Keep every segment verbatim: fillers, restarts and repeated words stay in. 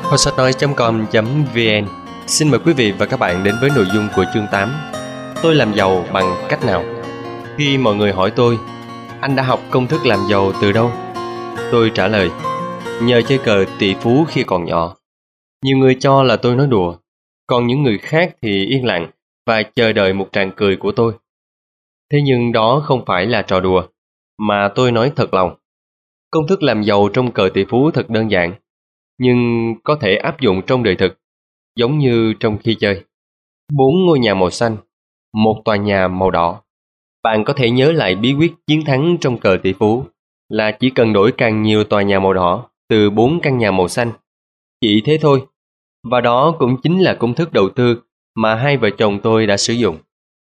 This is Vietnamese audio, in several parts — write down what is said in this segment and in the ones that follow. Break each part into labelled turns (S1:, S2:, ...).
S1: kho sách nói chấm com chấm vn xin mời quý vị và các bạn đến với nội dung của chương tám. Tôi làm giàu bằng cách nào? Khi mọi người hỏi tôi, anh đã học công thức làm giàu từ đâu? Tôi trả lời, nhờ chơi cờ tỷ phú khi còn nhỏ. Nhiều người cho là tôi nói đùa, còn những người khác thì yên lặng và chờ đợi một tràng cười của tôi. Thế nhưng đó không phải là trò đùa, mà tôi nói thật lòng. Công thức làm giàu trong cờ tỷ phú thật đơn giản, nhưng có thể áp dụng trong đời thực, giống như trong khi chơi. Bốn ngôi nhà màu xanh, một tòa nhà màu đỏ. Bạn có thể nhớ lại bí quyết chiến thắng trong cờ tỷ phú là chỉ cần đổi càng nhiều tòa nhà màu đỏ từ bốn căn nhà màu xanh. Chỉ thế thôi. Và đó cũng chính là công thức đầu tư mà hai vợ chồng tôi đã sử dụng.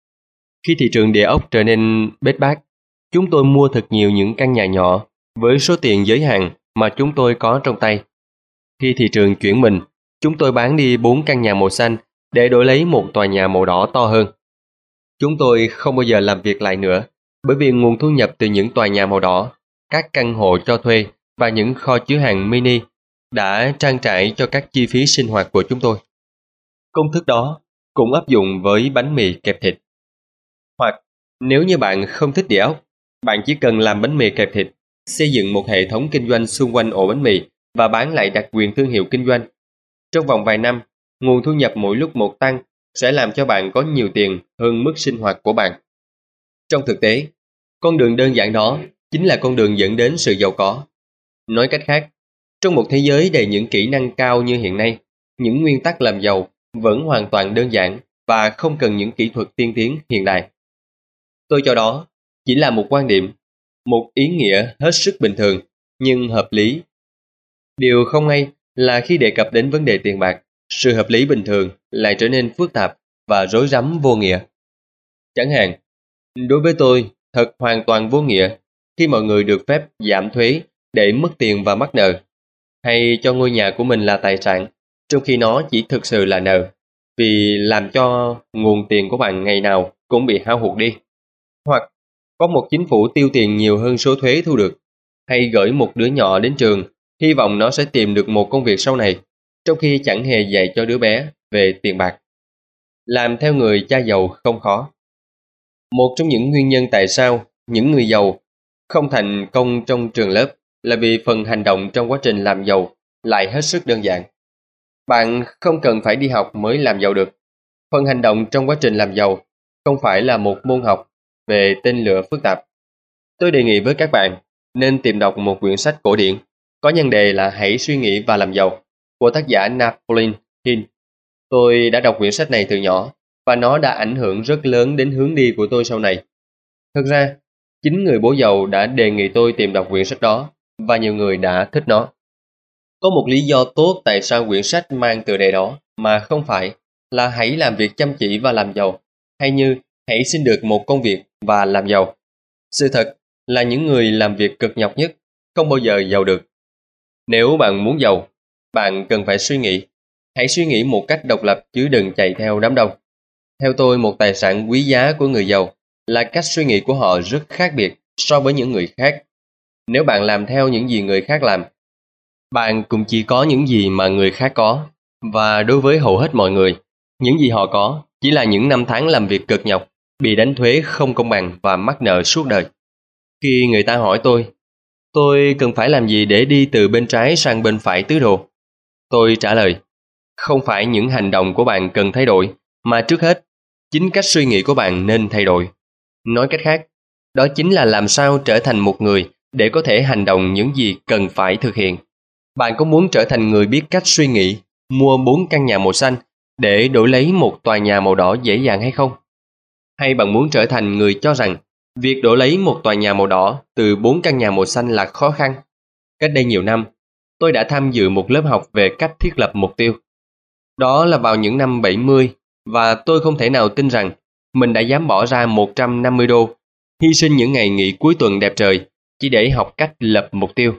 S1: Khi thị trường địa ốc trở nên bết bát, chúng tôi mua thật nhiều những căn nhà nhỏ với số tiền giới hạn mà chúng tôi có trong tay. Khi thị trường chuyển mình, chúng tôi bán đi bốn căn nhà màu xanh để đổi lấy một tòa nhà màu đỏ to hơn. Chúng tôi không bao giờ làm việc lại nữa, bởi vì nguồn thu nhập từ những tòa nhà màu đỏ, các căn hộ cho thuê và những kho chứa hàng mini đã trang trải cho các chi phí sinh hoạt của chúng tôi. Công thức đó cũng áp dụng với bánh mì kẹp thịt. Hoặc nếu như bạn không thích địa ốc, bạn chỉ cần làm bánh mì kẹp thịt, xây dựng một hệ thống kinh doanh xung quanh ổ bánh mì và bán lại đặc quyền thương hiệu kinh doanh. Trong vòng vài năm, nguồn thu nhập mỗi lúc một tăng sẽ làm cho bạn có nhiều tiền hơn mức sinh hoạt của bạn. Trong thực tế, con đường đơn giản đó chính là con đường dẫn đến sự giàu có. Nói cách khác, trong một thế giới đầy những kỹ năng cao như hiện nay, những nguyên tắc làm giàu vẫn hoàn toàn đơn giản và không cần những kỹ thuật tiên tiến hiện đại. Tôi cho đó chỉ là một quan điểm, một ý nghĩa hết sức bình thường nhưng hợp lý. Điều không hay là khi đề cập đến vấn đề tiền bạc, sự hợp lý bình thường lại trở nên phức tạp và rối rắm vô nghĩa. Chẳng hạn, đối với tôi, thật hoàn toàn vô nghĩa khi mọi người được phép giảm thuế để mất tiền và mắc nợ, hay cho ngôi nhà của mình là tài sản, trong khi nó chỉ thực sự là nợ, vì làm cho nguồn tiền của bạn ngày nào cũng bị hao hụt đi. Hoặc có một chính phủ tiêu tiền nhiều hơn số thuế thu được, hay gửi một đứa nhỏ đến trường, hy vọng nó sẽ tìm được một công việc sau này, trong khi chẳng hề dạy cho đứa bé về tiền bạc. Làm theo người cha giàu không khó. Một trong những nguyên nhân tại sao những người giàu không thành công trong trường lớp là vì phần hành động trong quá trình làm giàu lại hết sức đơn giản. Bạn không cần phải đi học mới làm giàu được. Phần hành động trong quá trình làm giàu không phải là một môn học về tên lửa phức tạp. Tôi đề nghị với các bạn nên tìm đọc một quyển sách cổ điển có nhan đề là Hãy suy nghĩ và làm giàu của tác giả Napoleon Hill. Tôi đã đọc quyển sách này từ nhỏ và nó đã ảnh hưởng rất lớn đến hướng đi của tôi sau này. Thực ra, chính người bố giàu đã đề nghị tôi tìm đọc quyển sách đó và nhiều người đã thích nó. Có một lý do tốt tại sao quyển sách mang tựa đề đó mà không phải là hãy làm việc chăm chỉ và làm giàu, hay như hãy xin được một công việc và làm giàu. Sự thật là những người làm việc cực nhọc nhất không bao giờ giàu được. Nếu bạn muốn giàu, bạn cần phải suy nghĩ. Hãy suy nghĩ một cách độc lập chứ đừng chạy theo đám đông. Theo tôi, một tài sản quý giá của người giàu là cách suy nghĩ của họ rất khác biệt so với những người khác. Nếu bạn làm theo những gì người khác làm, bạn cũng chỉ có những gì mà người khác có. Và đối với hầu hết mọi người, những gì họ có chỉ là những năm tháng làm việc cực nhọc, bị đánh thuế không công bằng và mắc nợ suốt đời. Khi người ta hỏi tôi, tôi cần phải làm gì để đi từ bên trái sang bên phải tứ đồ? Tôi trả lời, không phải những hành động của bạn cần thay đổi, mà trước hết, chính cách suy nghĩ của bạn nên thay đổi. Nói cách khác, đó chính là làm sao trở thành một người để có thể hành động những gì cần phải thực hiện. Bạn có muốn trở thành người biết cách suy nghĩ, mua bốn căn nhà màu xanh để đổi lấy một tòa nhà màu đỏ dễ dàng hay không? Hay bạn muốn trở thành người cho rằng việc đổi lấy một tòa nhà màu đỏ từ bốn căn nhà màu xanh là khó khăn? Cách đây nhiều năm, tôi đã tham dự một lớp học về cách thiết lập mục tiêu. Đó là vào những năm bảy mươi, và tôi không thể nào tin rằng mình đã dám bỏ ra một trăm năm mươi đô, hy sinh những ngày nghỉ cuối tuần đẹp trời chỉ để học cách lập mục tiêu.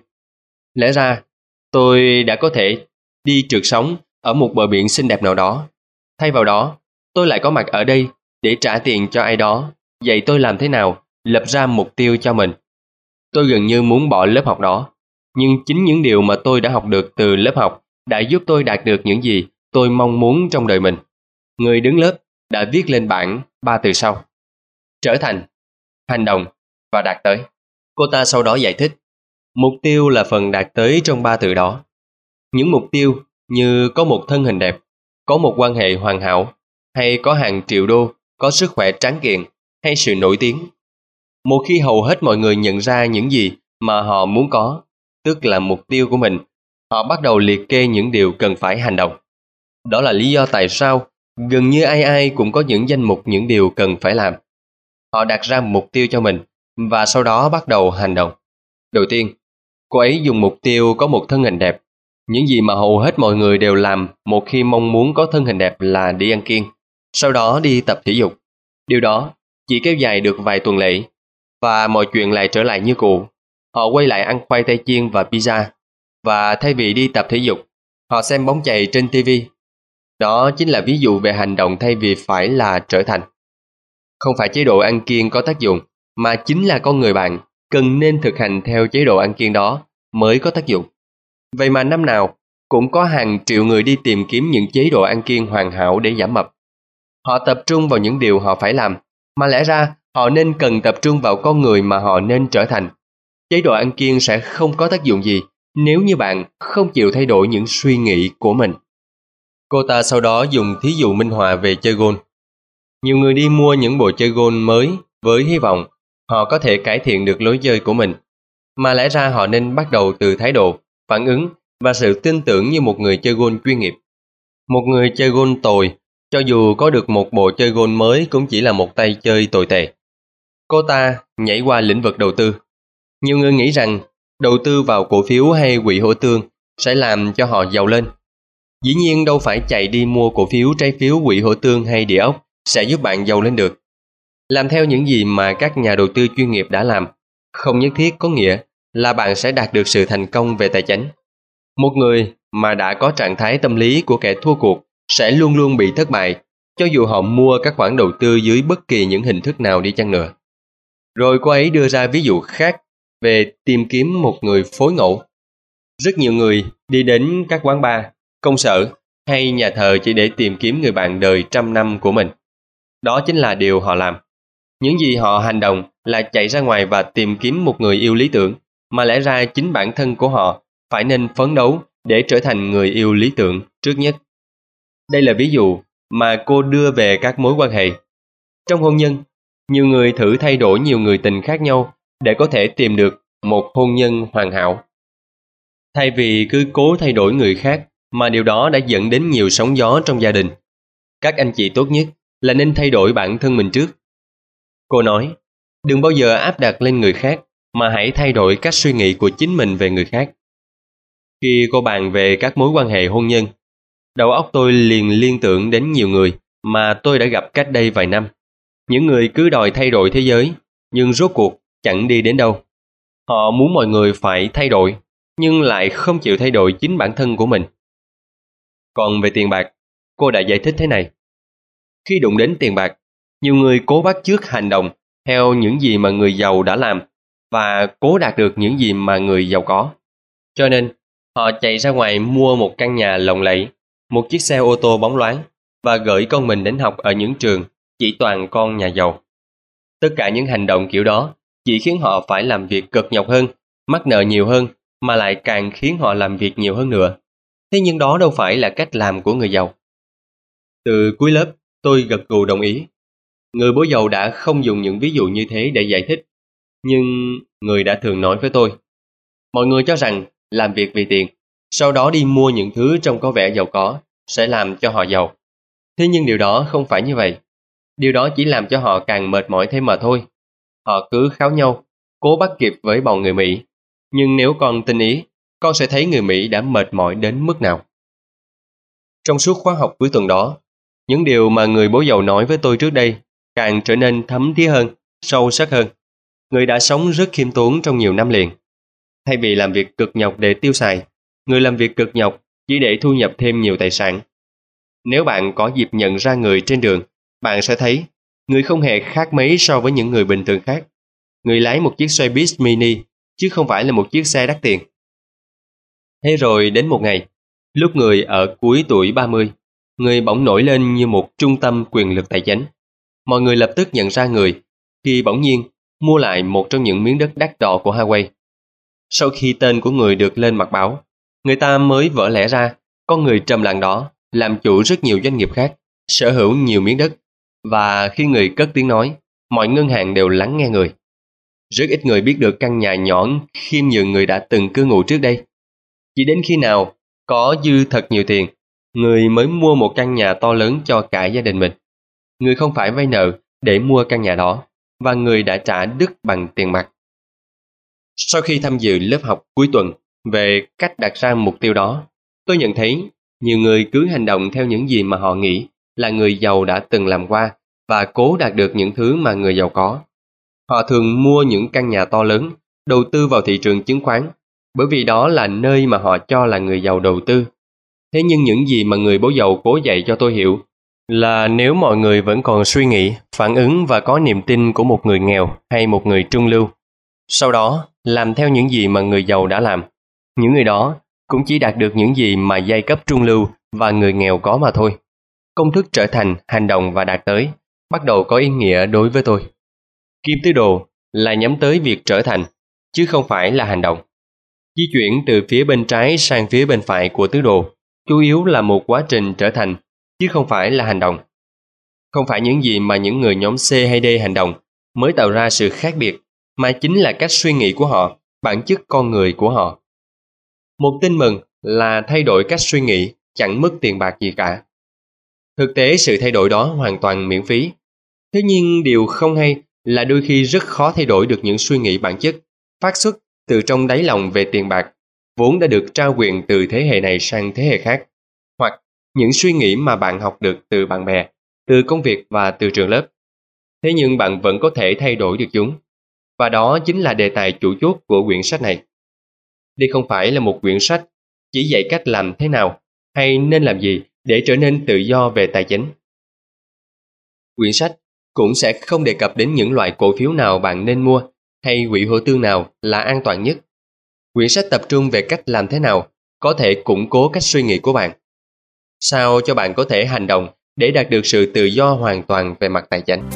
S1: Lẽ ra, tôi đã có thể đi trượt sóng ở một bờ biển xinh đẹp nào đó. Thay vào đó, tôi lại có mặt ở đây để trả tiền cho ai đó, dạy tôi làm thế nào lập ra mục tiêu cho mình. Tôi gần như muốn bỏ lớp học đó, nhưng chính những điều mà tôi đã học được từ lớp học đã giúp tôi đạt được những gì tôi mong muốn trong đời mình. Người đứng lớp đã viết lên bảng ba từ sau: trở thành, hành động và đạt tới. Cô ta sau đó giải thích, mục tiêu là phần đạt tới trong ba từ đó. Những mục tiêu như có một thân hình đẹp, có một quan hệ hoàn hảo, hay có hàng triệu đô, có sức khỏe tráng kiện, hay sự nổi tiếng. Một khi hầu hết mọi người nhận ra những gì mà họ muốn có, tức là mục tiêu của mình, họ bắt đầu liệt kê những điều cần phải hành động. Đó là lý do tại sao gần như ai ai cũng có những danh mục những điều cần phải làm. Họ đặt ra mục tiêu cho mình và sau đó bắt đầu hành động. Đầu tiên, cô ấy dùng mục tiêu có một thân hình đẹp. Những gì mà hầu hết mọi người đều làm một khi mong muốn có thân hình đẹp là đi ăn kiêng, sau đó đi tập thể dục. Điều đó chỉ kéo dài được vài tuần lễ và mọi chuyện lại trở lại như cũ. Họ quay lại ăn khoai tây chiên và pizza, và thay vì đi tập thể dục, họ xem bóng chày trên ti vi. Đó chính là ví dụ về hành động thay vì phải là trở thành. Không phải chế độ ăn kiêng có tác dụng, mà chính là con người bạn cần nên thực hành theo chế độ ăn kiêng đó mới có tác dụng. Vậy mà năm nào cũng có hàng triệu người đi tìm kiếm những chế độ ăn kiêng hoàn hảo để giảm mập. Họ tập trung vào những điều họ phải làm, mà lẽ ra họ nên cần tập trung vào con người mà họ nên trở thành. Chế độ ăn kiêng sẽ không có tác dụng gì nếu như bạn không chịu thay đổi những suy nghĩ của mình. Cô ta sau đó dùng thí dụ minh họa về chơi golf. Nhiều người đi mua những bộ chơi golf mới với hy vọng họ có thể cải thiện được lối chơi của mình, mà lẽ ra họ nên bắt đầu từ thái độ, phản ứng và sự tin tưởng như một người chơi golf chuyên nghiệp. Một người chơi golf tồi, cho dù có được một bộ chơi golf mới, cũng chỉ là một tay chơi tồi tệ. Cô ta nhảy qua lĩnh vực đầu tư. Nhiều người nghĩ rằng đầu tư vào cổ phiếu hay quỹ hỗ tương sẽ làm cho họ giàu lên. Dĩ nhiên đâu phải chạy đi mua cổ phiếu, trái phiếu, quỹ hỗ tương hay địa ốc sẽ giúp bạn giàu lên được. Làm theo những gì mà các nhà đầu tư chuyên nghiệp đã làm không nhất thiết có nghĩa là bạn sẽ đạt được sự thành công về tài chính. Một người mà đã có trạng thái tâm lý của kẻ thua cuộc sẽ luôn luôn bị thất bại, cho dù họ mua các khoản đầu tư dưới bất kỳ những hình thức nào đi chăng nữa. Rồi cô ấy đưa ra ví dụ khác về tìm kiếm một người phối ngẫu. Rất nhiều người đi đến các quán bar, công sở hay nhà thờ chỉ để tìm kiếm người bạn đời trăm năm của mình. Đó chính là điều họ làm. Những gì họ hành động là chạy ra ngoài và tìm kiếm một người yêu lý tưởng, mà lẽ ra chính bản thân của họ phải nên phấn đấu để trở thành người yêu lý tưởng trước nhất. Đây là ví dụ mà cô đưa về các mối quan hệ. Trong hôn nhân, nhiều người thử thay đổi nhiều người tình khác nhau để có thể tìm được một hôn nhân hoàn hảo. Thay vì cứ cố thay đổi người khác, mà điều đó đã dẫn đến nhiều sóng gió trong gia đình. Các anh chị tốt nhất là nên thay đổi bản thân mình trước. Cô nói, đừng bao giờ áp đặt lên người khác, mà hãy thay đổi cách suy nghĩ của chính mình về người khác. Khi cô bàn về các mối quan hệ hôn nhân, đầu óc tôi liền liên tưởng đến nhiều người mà tôi đã gặp cách đây vài năm. Những người cứ đòi thay đổi thế giới, nhưng rốt cuộc chẳng đi đến đâu. Họ muốn mọi người phải thay đổi, nhưng lại không chịu thay đổi chính bản thân của mình. Còn về tiền bạc, cô đã giải thích thế này. Khi đụng đến tiền bạc, nhiều người cố bắt chước hành động theo những gì mà người giàu đã làm và cố đạt được những gì mà người giàu có. Cho nên, họ chạy ra ngoài mua một căn nhà lộng lẫy, một chiếc xe ô tô bóng loáng và gửi con mình đến học ở những trường chỉ toàn con nhà giàu. Tất cả những hành động kiểu đó chỉ khiến họ phải làm việc cực nhọc hơn, mắc nợ nhiều hơn, mà lại càng khiến họ làm việc nhiều hơn nữa. Thế nhưng đó đâu phải là cách làm của người giàu. Từ cuối lớp, tôi gật gù đồng ý. Người bố giàu đã không dùng những ví dụ như thế để giải thích. Nhưng người đã thường nói với tôi, mọi người cho rằng làm việc vì tiền, sau đó đi mua những thứ trông có vẻ giàu có, sẽ làm cho họ giàu. Thế nhưng điều đó không phải như vậy. Điều đó chỉ làm cho họ càng mệt mỏi thêm mà thôi. Họ cứ kháo nhau, cố bắt kịp với bọn người Mỹ. Nhưng nếu con tinh ý, con sẽ thấy người Mỹ đã mệt mỏi đến mức nào. Trong suốt khóa học cuối tuần đó, những điều mà người bố giàu nói với tôi trước đây càng trở nên thấm thía hơn, sâu sắc hơn. Người đã sống rất khiêm tốn trong nhiều năm liền. Thay vì làm việc cực nhọc để tiêu xài, người làm việc cực nhọc chỉ để thu nhập thêm nhiều tài sản. Nếu bạn có dịp nhận ra người trên đường, bạn sẽ thấy người không hề khác mấy so với những người bình thường khác. Người lái một chiếc xe buýt mini, chứ không phải là một chiếc xe đắt tiền. Thế rồi đến một ngày, Lúc người ở cuối tuổi ba mươi, người bỗng nổi lên như một trung tâm quyền lực tài chính. Mọi người lập tức nhận ra người khi bỗng nhiên mua lại một trong những miếng đất đắt đỏ của Hawaii. Sau khi tên của người được lên mặt báo, người ta mới vỡ lẽ ra con người trầm lặng đó làm chủ rất nhiều doanh nghiệp khác, sở hữu nhiều miếng đất, và khi người cất tiếng nói, mọi ngân hàng đều lắng nghe người. Rất ít người biết được căn nhà nhỏ khiêm nhường người đã từng cư ngụ trước đây. Chỉ đến khi nào có dư thật nhiều tiền, người mới mua một căn nhà to lớn cho cả gia đình mình. Người không phải vay nợ để mua căn nhà đó, và người đã trả đứt bằng tiền mặt. Sau khi tham dự lớp học cuối tuần về cách đặt ra mục tiêu đó, tôi nhận thấy nhiều người cứ hành động theo những gì mà họ nghĩ là người giàu đã từng làm qua và cố đạt được những thứ mà người giàu có. Họ thường mua những căn nhà to lớn, đầu tư vào thị trường chứng khoán, bởi vì đó là nơi mà họ cho là người giàu đầu tư. Thế nhưng những gì mà người bố giàu cố dạy cho tôi hiểu là nếu mọi người vẫn còn suy nghĩ, phản ứng và có niềm tin của một người nghèo hay một người trung lưu, sau đó làm theo những gì mà người giàu đã làm, những người đó cũng chỉ đạt được những gì mà giai cấp trung lưu và người nghèo có mà thôi. Công thức trở thành, hành động và đạt tới bắt đầu có ý nghĩa đối với tôi. Kim tứ đồ là nhắm tới việc trở thành, chứ không phải là hành động. Di chuyển từ phía bên trái sang phía bên phải của tứ đồ chủ yếu là một quá trình trở thành, chứ không phải là hành động. Không phải những gì mà những người nhóm C hay D hành động mới tạo ra sự khác biệt, mà chính là cách suy nghĩ của họ, bản chất con người của họ. Một tin mừng là thay đổi cách suy nghĩ chẳng mất tiền bạc gì cả. Thực tế sự thay đổi đó hoàn toàn miễn phí. Thế nhưng điều không hay là đôi khi rất khó thay đổi được những suy nghĩ bản chất, phát xuất từ trong đáy lòng về tiền bạc, vốn đã được trao quyền từ thế hệ này sang thế hệ khác, hoặc những suy nghĩ mà bạn học được từ bạn bè, từ công việc và từ trường lớp. Thế nhưng bạn vẫn có thể thay đổi được chúng. Và đó chính là đề tài chủ chốt của quyển sách này. Đây không phải là một quyển sách chỉ dạy cách làm thế nào hay nên làm gì để trở nên tự do về tài chính. Quyển sách cũng sẽ không đề cập đến những loại cổ phiếu nào bạn nên mua hay quỹ hỗ tương nào là an toàn nhất. Quyển sách tập trung về cách làm thế nào có thể củng cố cách suy nghĩ của bạn, sao cho bạn có thể hành động để đạt được sự tự do hoàn toàn về mặt tài chính.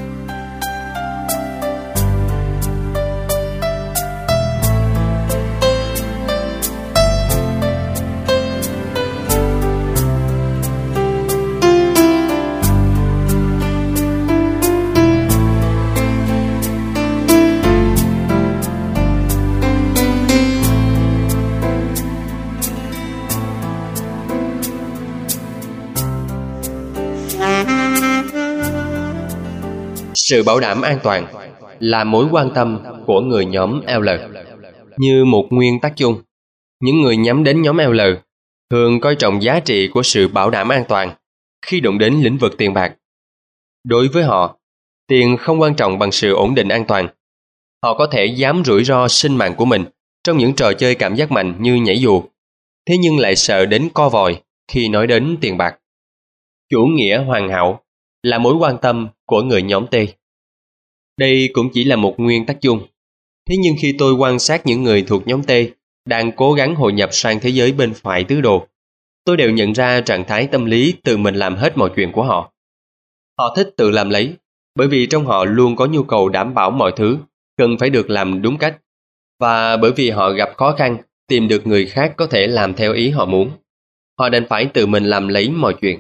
S1: Sự bảo đảm an toàn là mối quan tâm của người nhóm L. Như một nguyên tắc chung, những người nhắm đến nhóm L thường coi trọng giá trị của sự bảo đảm an toàn khi đụng đến lĩnh vực tiền bạc. Đối với họ, tiền không quan trọng bằng sự ổn định an toàn. Họ có thể dám rủi ro sinh mạng của mình trong những trò chơi cảm giác mạnh như nhảy dù, thế nhưng lại sợ đến co vòi khi nói đến tiền bạc. Chủ nghĩa hoàn hảo là mối quan tâm của người nhóm T. Đây cũng chỉ là một nguyên tắc chung. Thế nhưng khi tôi quan sát những người thuộc nhóm T đang cố gắng hội nhập sang thế giới bên phải tứ đồ, tôi đều nhận ra trạng thái tâm lý tự mình làm hết mọi chuyện của họ. Họ thích tự làm lấy, bởi vì trong họ luôn có nhu cầu đảm bảo mọi thứ cần phải được làm đúng cách, và bởi vì họ gặp khó khăn tìm được người khác có thể làm theo ý họ muốn. Họ đành phải tự mình làm lấy mọi chuyện.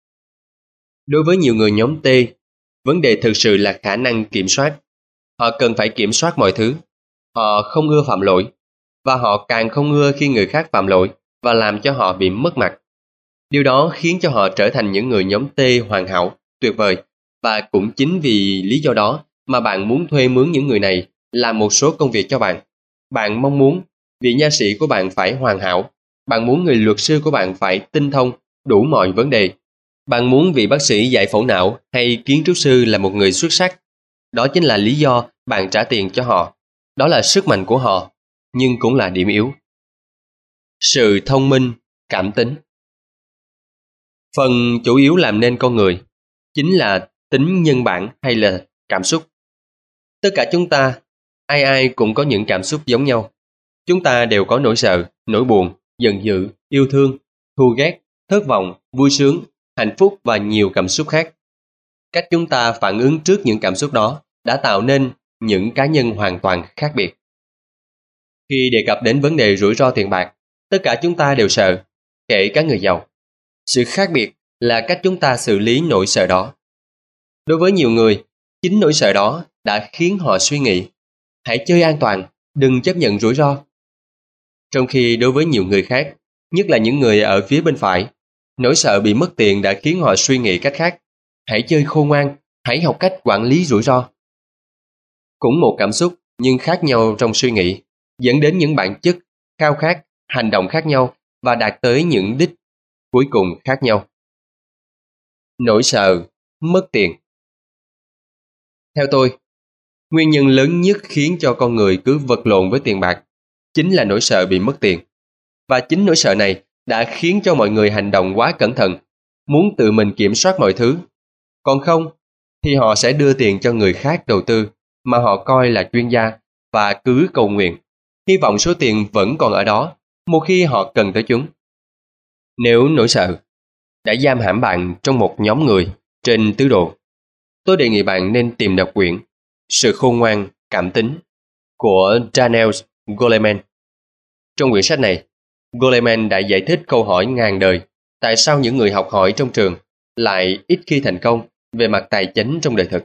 S1: Đối với nhiều người nhóm T, vấn đề thực sự là khả năng kiểm soát. Họ cần phải kiểm soát mọi thứ. Họ không ưa phạm lỗi, và họ càng không ưa khi người khác phạm lỗi và làm cho họ bị mất mặt. Điều đó khiến cho họ trở thành những người nhóm T hoàn hảo, tuyệt vời, và cũng chính vì lý do đó mà bạn muốn thuê mướn những người này làm một số công việc cho bạn. Bạn mong muốn vị nha sĩ của bạn phải hoàn hảo. Bạn muốn người luật sư của bạn phải tinh thông đủ mọi vấn đề. Bạn muốn vị bác sĩ giải phẫu não hay kiến trúc sư là một người xuất sắc. Đó chính là lý do bạn trả tiền cho họ. Đó là sức mạnh của họ, nhưng cũng là điểm yếu. Sự thông minh, cảm tính. Phần chủ yếu làm nên con người chính là tính nhân bản hay là cảm xúc. Tất cả chúng ta, ai ai cũng có những cảm xúc giống nhau. Chúng ta đều có nỗi sợ, nỗi buồn, giận dữ, yêu thương, thù ghét, thất vọng, vui sướng, hạnh phúc và nhiều cảm xúc khác. Cách chúng ta phản ứng trước những cảm xúc đó đã tạo nên những cá nhân hoàn toàn khác biệt. Khi đề cập đến vấn đề rủi ro tiền bạc, tất cả chúng ta đều sợ, kể cả người giàu. Sự khác biệt là cách chúng ta xử lý nỗi sợ đó. Đối với nhiều người, chính nỗi sợ đó đã khiến họ suy nghĩ, hãy chơi an toàn, đừng chấp nhận rủi ro. Trong khi đối với nhiều người khác, nhất là những người ở phía bên phải, nỗi sợ bị mất tiền đã khiến họ suy nghĩ cách khác, hãy chơi khôn ngoan, hãy học cách quản lý rủi ro. Cũng một cảm xúc nhưng khác nhau trong suy nghĩ, dẫn đến những bản chất, khao khát, hành động khác nhau và đạt tới những đích cuối cùng khác nhau. Nỗi sợ, mất tiền. Theo tôi, nguyên nhân lớn nhất khiến cho con người cứ vật lộn với tiền bạc chính là nỗi sợ bị mất tiền. Và chính nỗi sợ này đã khiến cho mọi người hành động quá cẩn thận, muốn tự mình kiểm soát mọi thứ. Còn không, thì họ sẽ đưa tiền cho người khác đầu tư mà họ coi là chuyên gia và cứ cầu nguyện, hy vọng số tiền vẫn còn ở đó một khi họ cần tới chúng. Nếu nỗi sợ đã giam hãm bạn trong một nhóm người trên tứ độ, tôi đề nghị bạn nên tìm đọc quyển Sự khôn ngoan, cảm tính của Daniel Goleman. Trong quyển sách này, Goleman đã giải thích câu hỏi ngàn đời tại sao những người học hỏi trong trường lại ít khi thành công về mặt tài chính trong đời thực.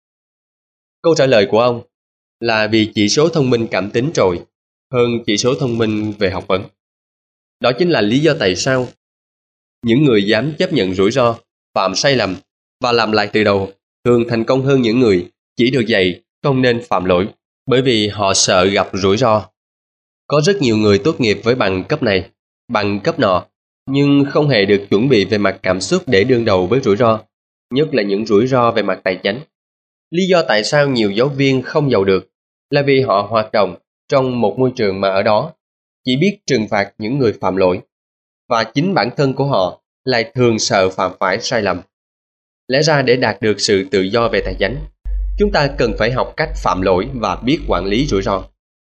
S1: Câu trả lời của ông là vì chỉ số thông minh cảm tính trội hơn chỉ số thông minh về học vấn. Đó chính là lý do tại sao những người dám chấp nhận rủi ro, phạm sai lầm và làm lại từ đầu thường thành công hơn những người chỉ được dạy không nên phạm lỗi, bởi vì họ sợ gặp rủi ro. Có rất nhiều người tốt nghiệp với bằng cấp này, bằng cấp nọ, nhưng không hề được chuẩn bị về mặt cảm xúc để đương đầu với rủi ro, nhất là những rủi ro về mặt tài chính. Lý do tại sao nhiều giáo viên không giàu được là vì họ hoạt động trong một môi trường mà ở đó chỉ biết trừng phạt những người phạm lỗi, và chính bản thân của họ lại thường sợ phạm phải sai lầm. Lẽ ra để đạt được sự tự do về tài chính, chúng ta cần phải học cách phạm lỗi và biết quản lý rủi ro.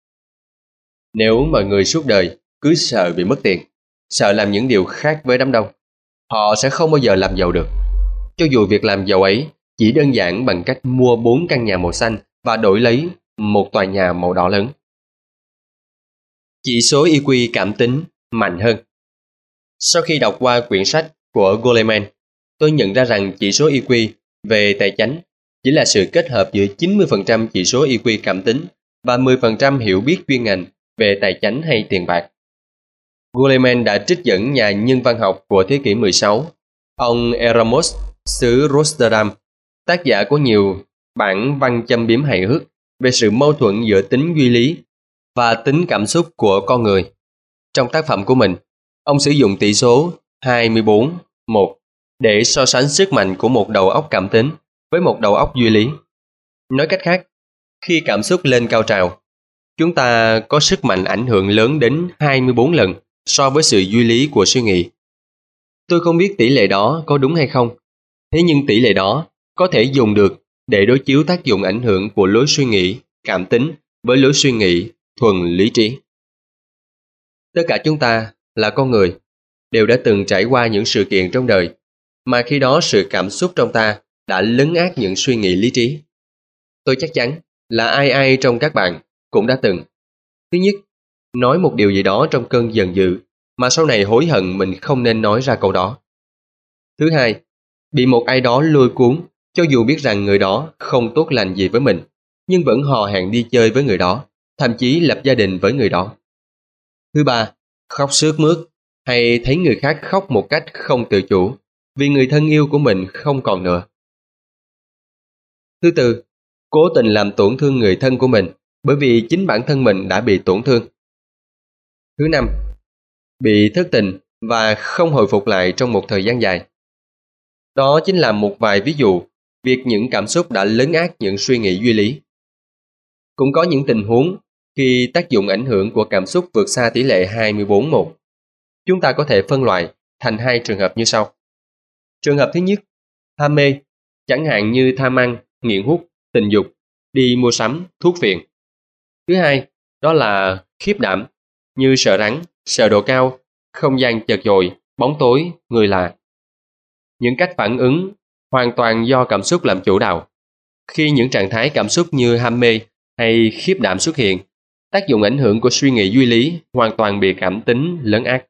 S1: Nếu mọi người suốt đời cứ sợ bị mất tiền, sợ làm những điều khác với đám đông, họ sẽ không bao giờ làm giàu được. Cho dù việc làm giàu ấy chỉ đơn giản bằng cách mua bốn căn nhà màu xanh và đổi lấy một tòa nhà màu đỏ lớn. Chỉ số i kiu cảm tính mạnh hơn. Sau khi đọc qua quyển sách của Goleman, tôi nhận ra rằng chỉ số i kiu về tài chính chỉ là sự kết hợp giữa chín mươi phần trăm chỉ số i kiu cảm tính và mười phần trăm hiểu biết chuyên ngành về tài chính hay tiền bạc. Goleman đã trích dẫn nhà nhân văn học của thế kỷ mười sáu, ông Erasmus xứ Rotterdam, tác giả của nhiều bản văn châm biếm hài hước về sự mâu thuẫn giữa tính duy lý và tính cảm xúc của con người. Trong tác phẩm của mình, ông sử dụng tỷ số hai mươi bốn một để so sánh sức mạnh của một đầu óc cảm tính với một đầu óc duy lý. Nói cách khác, khi cảm xúc lên cao trào, chúng ta có sức mạnh ảnh hưởng lớn đến hai mươi bốn lần so với sự duy lý của suy nghĩ. Tôi không biết tỷ lệ đó có đúng hay không, thế nhưng tỷ lệ đó có thể dùng được để đối chiếu tác dụng ảnh hưởng của lối suy nghĩ cảm tính với lối suy nghĩ thuần lý trí. Tất cả chúng ta là con người, đều đã từng trải qua những sự kiện trong đời, mà khi đó sự cảm xúc trong ta đã lấn át những suy nghĩ lý trí. Tôi chắc chắn là ai ai trong các bạn cũng đã từng. Thứ nhất, nói một điều gì đó trong cơn giận dữ, mà sau này hối hận mình không nên nói ra câu đó. Thứ hai, bị một ai đó lôi cuốn, cho dù biết rằng người đó không tốt lành gì với mình, nhưng vẫn hò hẹn đi chơi với người đó, thậm chí lập gia đình với người đó. Thứ ba, khóc sướt mướt, hay thấy người khác khóc một cách không tự chủ, vì người thân yêu của mình không còn nữa. Thứ tư, cố tình làm tổn thương người thân của mình, bởi vì chính bản thân mình đã bị tổn thương. Thứ năm, bị thất tình và không hồi phục lại trong một thời gian dài. Đó chính là một vài ví dụ việc những cảm xúc đã lấn át những suy nghĩ duy lý. Cũng có những tình huống khi tác dụng ảnh hưởng của cảm xúc vượt xa tỷ lệ hai mươi bốn một. Chúng ta có thể phân loại thành hai trường hợp như sau. Trường hợp thứ nhất, ham mê, chẳng hạn như tham ăn, nghiện hút, tình dục, đi mua sắm, thuốc phiện. Thứ hai, đó là khiếp đảm, như sợ rắn, sợ độ cao, không gian chật chội, bóng tối, người lạ. Những cách phản ứng hoàn toàn do cảm xúc làm chủ đạo. Khi những trạng thái cảm xúc như ham mê hay khiếp đảm xuất hiện, tác dụng ảnh hưởng của suy nghĩ duy lý hoàn toàn bị cảm tính lấn át.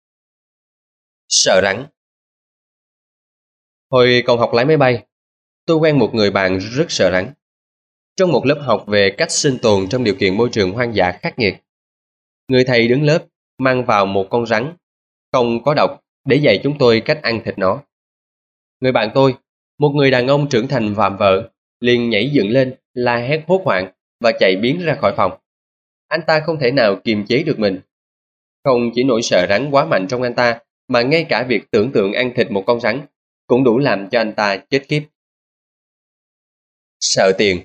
S1: Sợ rắn. Hồi còn học lái máy bay, tôi quen một người bạn rất sợ rắn. Trong một lớp học về cách sinh tồn trong điều kiện môi trường hoang dã khắc nghiệt, người thầy đứng lớp mang vào một con rắn không có độc để dạy chúng tôi cách ăn thịt nó. Người bạn tôi, một người đàn ông trưởng thành vạm vỡ, liền nhảy dựng lên, la hét hốt hoảng và chạy biến ra khỏi phòng. Anh ta không thể nào kiềm chế được mình. Không chỉ nỗi sợ rắn quá mạnh trong anh ta, mà ngay cả việc tưởng tượng ăn thịt một con rắn cũng đủ làm cho anh ta chết khiếp. Sợ tiền.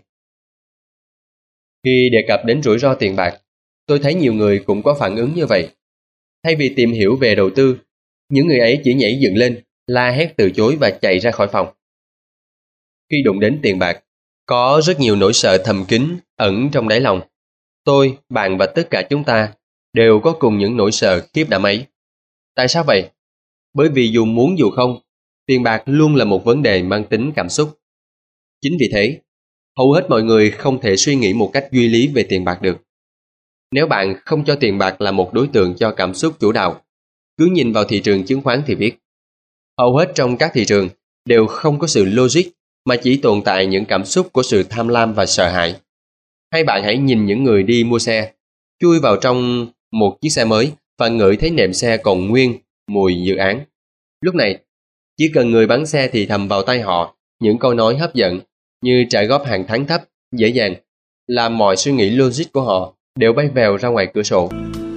S1: Khi đề cập đến rủi ro tiền bạc, tôi thấy nhiều người cũng có phản ứng như vậy. Thay vì tìm hiểu về đầu tư, những người ấy chỉ nhảy dựng lên, la hét từ chối và chạy ra khỏi phòng. Khi đụng đến tiền bạc, có rất nhiều nỗi sợ thầm kín ẩn trong đáy lòng. Tôi, bạn và tất cả chúng ta đều có cùng những nỗi sợ khiếp đảm ấy. Tại sao vậy? Bởi vì dù muốn dù không, tiền bạc luôn là một vấn đề mang tính cảm xúc. Chính vì thế, hầu hết mọi người không thể suy nghĩ một cách duy lý về tiền bạc được. Nếu bạn không cho tiền bạc là một đối tượng cho cảm xúc chủ đạo, cứ nhìn vào thị trường chứng khoán thì biết. Hầu hết trong các thị trường đều không có sự logic mà chỉ tồn tại những cảm xúc của sự tham lam và sợ hãi. Hay bạn hãy nhìn những người đi mua xe, chui vào trong một chiếc xe mới và ngửi thấy nệm xe còn nguyên mùi dự án. Lúc này, chỉ cần người bán xe thì thầm vào tai họ những câu nói hấp dẫn như trả góp hàng tháng thấp, dễ dàng, làm mọi suy nghĩ logic của họ đều bay vèo ra ngoài cửa sổ.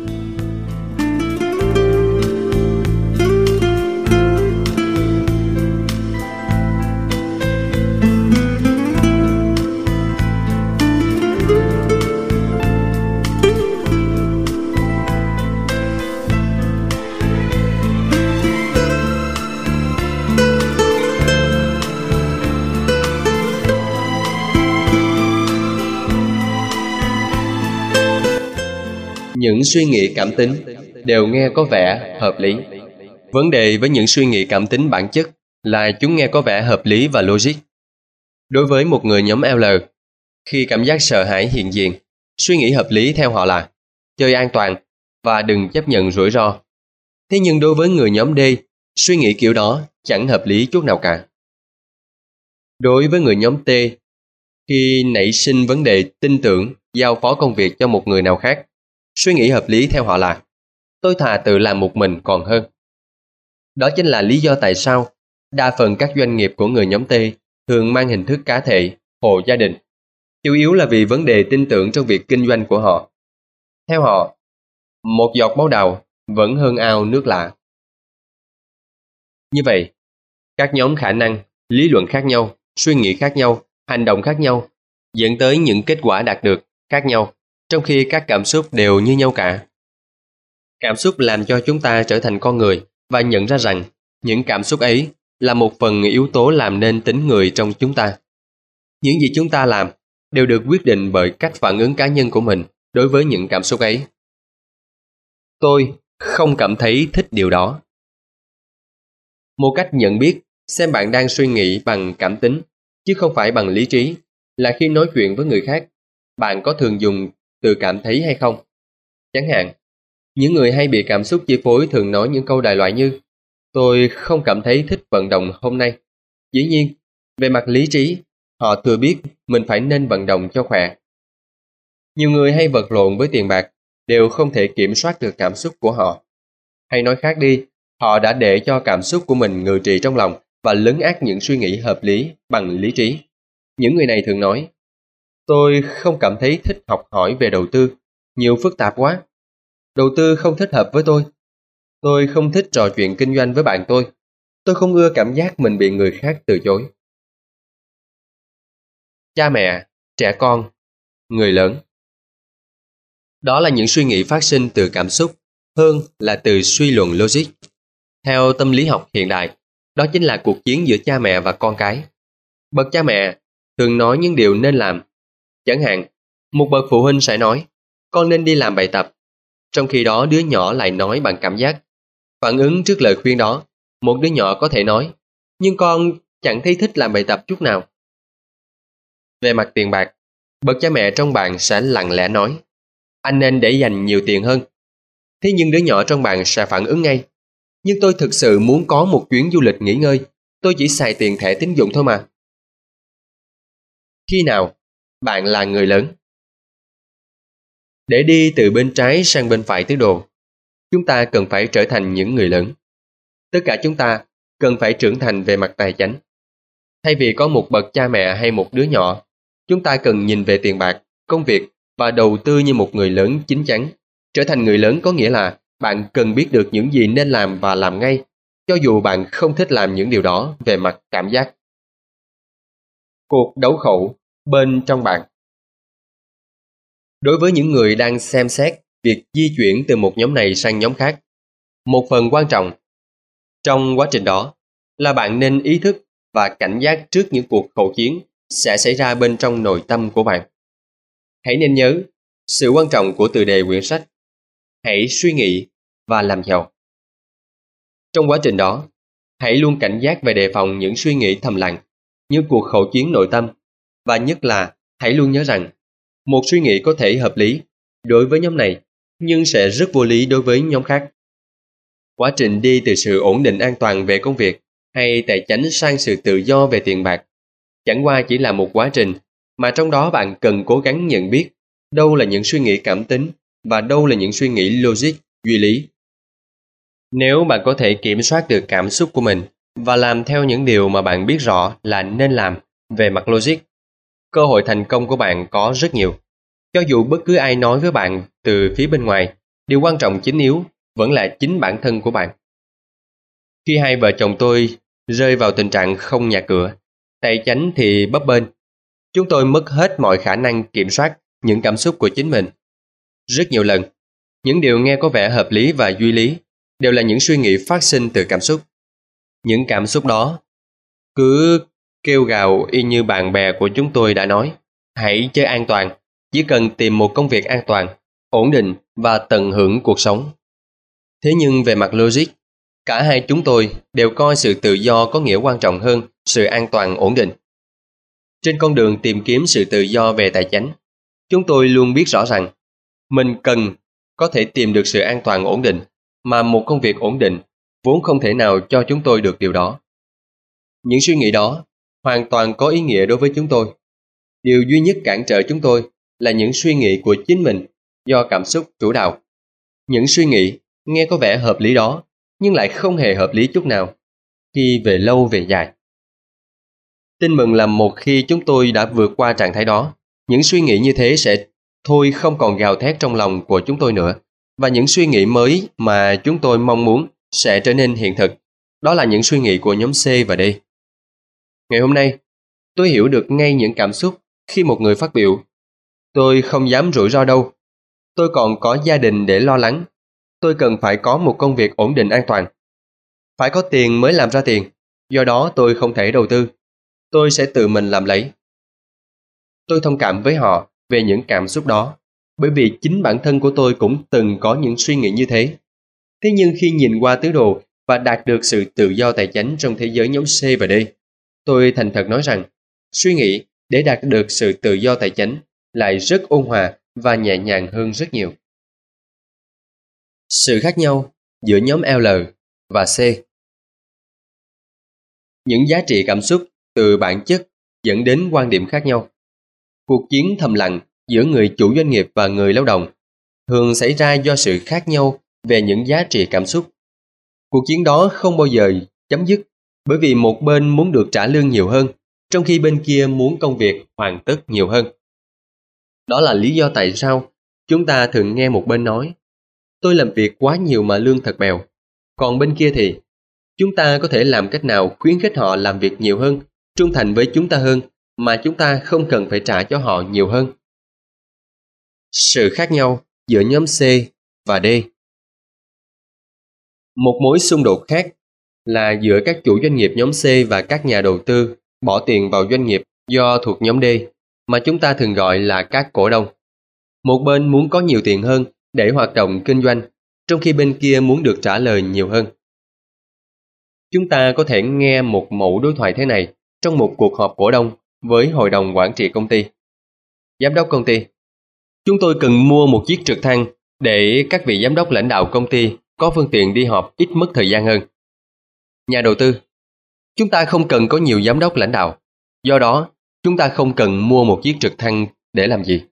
S1: Những suy nghĩ cảm tính đều nghe có vẻ hợp lý. Vấn đề với những suy nghĩ cảm tính bản chất là chúng nghe có vẻ hợp lý và logic. Đối với một người nhóm L, khi cảm giác sợ hãi hiện diện, suy nghĩ hợp lý theo họ là chơi an toàn và đừng chấp nhận rủi ro. Thế nhưng đối với người nhóm D, suy nghĩ kiểu đó chẳng hợp lý chút nào cả. Đối với người nhóm T, khi nảy sinh vấn đề tin tưởng giao phó công việc cho một người nào khác, suy nghĩ hợp lý theo họ là tôi thà tự làm một mình còn hơn. Đó chính là lý do tại sao đa phần các doanh nghiệp của người nhóm T thường mang hình thức cá thể, hộ gia đình. Chủ yếu là vì vấn đề tin tưởng trong việc kinh doanh của họ. Theo họ, một giọt máu đào vẫn hơn ao nước lạ. Như vậy, các nhóm khả năng, lý luận khác nhau, suy nghĩ khác nhau, hành động khác nhau, dẫn tới những kết quả đạt được khác nhau, trong khi các cảm xúc đều như nhau cả. Cảm xúc làm cho chúng ta trở thành con người và nhận ra rằng những cảm xúc ấy là một phần yếu tố làm nên tính người trong chúng ta. Những gì chúng ta làm đều được quyết định bởi cách phản ứng cá nhân của mình đối với những cảm xúc ấy. Tôi không cảm thấy thích điều đó. Một cách nhận biết xem bạn đang suy nghĩ bằng cảm tính, chứ không phải bằng lý trí, là khi nói chuyện với người khác, bạn có thường dùng từ cảm thấy hay không? Chẳng hạn, những người hay bị cảm xúc chi phối thường nói những câu đại loại như tôi không cảm thấy thích vận động hôm nay. Dĩ nhiên, về mặt lý trí, họ thừa biết mình phải nên vận động cho khỏe. Nhiều người hay vật lộn với tiền bạc đều không thể kiểm soát được cảm xúc của họ. Hay nói khác đi, họ đã để cho cảm xúc của mình ngự trị trong lòng và lấn át những suy nghĩ hợp lý bằng lý trí. Những người này thường nói, tôi không cảm thấy thích học hỏi về đầu tư, nhiều phức tạp quá. Đầu tư không thích hợp với tôi. Tôi không thích trò chuyện kinh doanh với bạn tôi. Tôi không ưa cảm giác mình bị người khác từ chối. Cha mẹ, trẻ con, người lớn. Đó là những suy nghĩ phát sinh từ cảm xúc hơn là từ suy luận logic. Theo tâm lý học hiện đại, đó chính là cuộc chiến giữa cha mẹ và con cái. Bậc cha mẹ thường nói những điều nên làm. Chẳng hạn, một bậc phụ huynh sẽ nói, con nên đi làm bài tập. Trong khi đó đứa nhỏ lại nói bằng cảm giác, Phản ứng trước lời khuyên đó, một đứa nhỏ có thể nói, nhưng con chẳng thấy thích làm bài tập chút nào. Về mặt tiền bạc, bậc cha mẹ trong bạn sẽ lặng lẽ nói, anh nên để dành nhiều tiền hơn. Thế nhưng đứa nhỏ trong bạn sẽ phản ứng ngay, nhưng tôi thực sự muốn có một chuyến du lịch nghỉ ngơi, tôi chỉ xài tiền thẻ tín dụng thôi mà. Khi nào bạn là người lớn? Để đi từ bên trái sang bên phải tứ đồ, chúng ta cần phải trở thành những người lớn. Tất cả chúng ta cần phải trưởng thành về mặt tài chính. Thay vì có một bậc cha mẹ hay một đứa nhỏ, chúng ta cần nhìn về tiền bạc, công việc và đầu tư như một người lớn chín chắn. Trở thành người lớn có nghĩa là bạn cần biết được những gì nên làm và làm ngay, cho dù bạn không thích làm những điều đó về mặt cảm giác. Cuộc đấu khẩu bên trong bạn. Đối với những người đang xem xét việc di chuyển từ một nhóm này sang nhóm khác, một phần quan trọng trong quá trình đó là bạn nên ý thức và cảnh giác trước những cuộc khẩu chiến sẽ xảy ra bên trong nội tâm của bạn. Hãy nên nhớ sự quan trọng của tựa đề quyển sách Hãy suy nghĩ và làm giàu. Trong quá trình đó, hãy luôn cảnh giác và đề phòng những suy nghĩ thầm lặng, những cuộc khẩu chiến nội tâm, và nhất là hãy luôn nhớ rằng một suy nghĩ có thể hợp lý đối với nhóm này nhưng sẽ rất vô lý đối với nhóm khác. Quá trình đi từ sự ổn định an toàn về công việc hay tài chính sang sự tự do về tiền bạc chẳng qua chỉ là một quá trình mà trong đó bạn cần cố gắng nhận biết đâu là những suy nghĩ cảm tính và đâu là những suy nghĩ logic, duy lý. Nếu bạn có thể kiểm soát được cảm xúc của mình và làm theo những điều mà bạn biết rõ là nên làm về mặt logic, cơ hội thành công của bạn có rất nhiều. Cho dù bất cứ ai nói với bạn từ phía bên ngoài, điều quan trọng chính yếu vẫn là chính bản thân của bạn. Khi hai vợ chồng tôi rơi vào tình trạng không nhà cửa, tài chính thì bấp bênh, chúng tôi mất hết mọi khả năng kiểm soát những cảm xúc của chính mình. Rất nhiều lần, những điều nghe có vẻ hợp lý và duy lý đều là những suy nghĩ phát sinh từ cảm xúc. Những cảm xúc đó cứ kêu gào y như bạn bè của chúng tôi đã nói, hãy chơi an toàn, chỉ cần tìm một công việc an toàn, ổn định và tận hưởng cuộc sống. Thế nhưng về mặt logic, cả hai chúng tôi đều coi sự tự do có nghĩa quan trọng hơn sự an toàn ổn định. Trên con đường tìm kiếm sự tự do về tài chính, chúng tôi luôn biết rõ rằng mình cần có thể tìm được sự an toàn ổn định, mà một công việc ổn định vốn không thể nào cho chúng tôi được điều đó. Những suy nghĩ đó hoàn toàn có ý nghĩa đối với chúng tôi. Điều duy nhất cản trở chúng tôi là những suy nghĩ của chính mình do cảm xúc chủ đạo. Những suy nghĩ nghe có vẻ hợp lý đó, nhưng lại không hề hợp lý chút nào khi về lâu về dài. Tin mừng là một khi chúng tôi đã vượt qua trạng thái đó, những suy nghĩ như thế sẽ thôi không còn gào thét trong lòng của chúng tôi nữa, và những suy nghĩ mới mà chúng tôi mong muốn sẽ trở nên hiện thực. Đó là những suy nghĩ của nhóm C và D. Ngày hôm nay, tôi hiểu được ngay những cảm xúc khi một người phát biểu: tôi không dám rủi ro đâu, tôi còn có gia đình để lo lắng, tôi cần phải có một công việc ổn định an toàn, phải có tiền mới làm ra tiền, do đó tôi không thể đầu tư, tôi sẽ tự mình làm lấy. Tôi thông cảm với họ về những cảm xúc đó, bởi vì chính bản thân của tôi cũng từng có những suy nghĩ như thế. Thế nhưng khi nhìn qua tứ đồ và đạt được sự tự do tài chính trong thế giới nhóm C và D, tôi thành thật nói rằng suy nghĩ để đạt được sự tự do tài chính lại rất ôn hòa và nhẹ nhàng hơn rất nhiều. Sự khác nhau giữa nhóm L và C. Những giá trị cảm xúc từ bản chất dẫn đến quan điểm khác nhau. Cuộc chiến thầm lặng giữa người chủ doanh nghiệp và người lao động thường xảy ra do sự khác nhau về những giá trị cảm xúc. Cuộc chiến đó không bao giờ chấm dứt, bởi vì một bên muốn được trả lương nhiều hơn, trong khi bên kia muốn công việc hoàn tất nhiều hơn. Đó là lý do tại sao chúng ta thường nghe một bên nói: tôi làm việc quá nhiều mà lương thật bèo. Còn bên kia thì: chúng ta có thể làm cách nào khuyến khích họ làm việc nhiều hơn, trung thành với chúng ta hơn, mà chúng ta không cần phải trả cho họ nhiều hơn. Sự khác nhau giữa nhóm C và D. Một mối xung đột khác là giữa các chủ doanh nghiệp nhóm C và các nhà đầu tư bỏ tiền vào doanh nghiệp do thuộc nhóm D, mà chúng ta thường gọi là các cổ đông. Một bên muốn có nhiều tiền hơn để hoạt động kinh doanh, trong khi bên kia muốn được trả lời nhiều hơn. Chúng ta có thể nghe một mẫu đối thoại thế này trong một cuộc họp cổ đông với hội đồng quản trị công ty. Giám đốc công ty: chúng tôi cần mua một chiếc trực thăng để các vị giám đốc lãnh đạo công ty có phương tiện đi họp ít mất thời gian hơn. Nhà đầu tư: chúng ta không cần có nhiều giám đốc lãnh đạo, do đó chúng ta không cần mua một chiếc trực thăng để làm gì.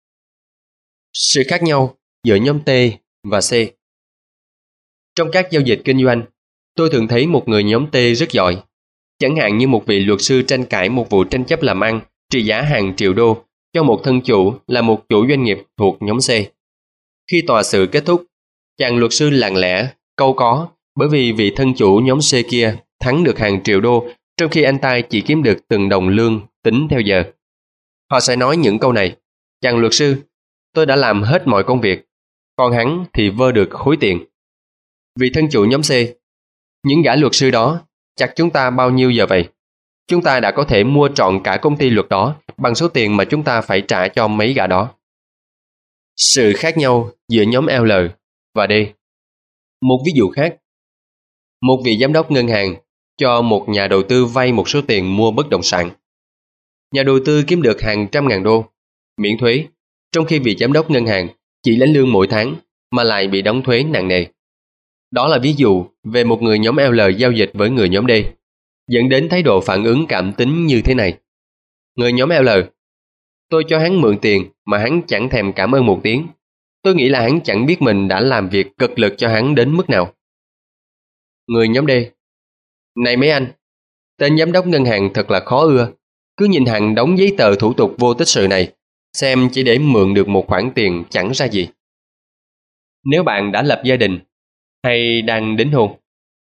S1: Sự khác nhau giữa nhóm T và C. Trong các giao dịch kinh doanh, tôi thường thấy một người nhóm T rất giỏi, chẳng hạn như một vị luật sư tranh cãi một vụ tranh chấp làm ăn trị giá hàng triệu đô cho một thân chủ là một chủ doanh nghiệp thuộc nhóm C. Khi tòa sự kết thúc, chàng luật sư lặng lẽ, cau có bởi vì vị thân chủ nhóm C kia thắng được hàng triệu đô trong khi anh ta chỉ kiếm được từng đồng lương tính theo giờ. Họ sẽ nói những câu này: chàng luật sư, tôi đã làm hết mọi công việc, còn hắn thì vơ được khối tiền. Vị thân chủ nhóm C: những gã luật sư đó chặt chúng ta bao nhiêu giờ vậy? Chúng ta đã có thể mua trọn cả công ty luật đó bằng số tiền mà chúng ta phải trả cho mấy gã đó. Sự khác nhau giữa nhóm L và D. Một ví dụ khác. Một vị giám đốc ngân hàng cho một nhà đầu tư vay một số tiền mua bất động sản. Nhà đầu tư kiếm được hàng trăm ngàn đô, miễn thuế, trong khi vị giám đốc ngân hàng chỉ lãnh lương mỗi tháng mà lại bị đóng thuế nặng nề. Đó là ví dụ về một người nhóm L giao dịch với người nhóm D, dẫn đến thái độ phản ứng cảm tính như thế này. Người nhóm L: tôi cho hắn mượn tiền mà hắn chẳng thèm cảm ơn một tiếng. Tôi nghĩ là hắn chẳng biết mình đã làm việc cực lực cho hắn đến mức nào. Người nhóm D: này mấy anh, tên giám đốc ngân hàng thật là khó ưa. Cứ nhìn hàng đống giấy tờ thủ tục vô tích sự này, xem chỉ để mượn được một khoản tiền chẳng ra gì. Nếu bạn đã lập gia đình hay đang đính hôn.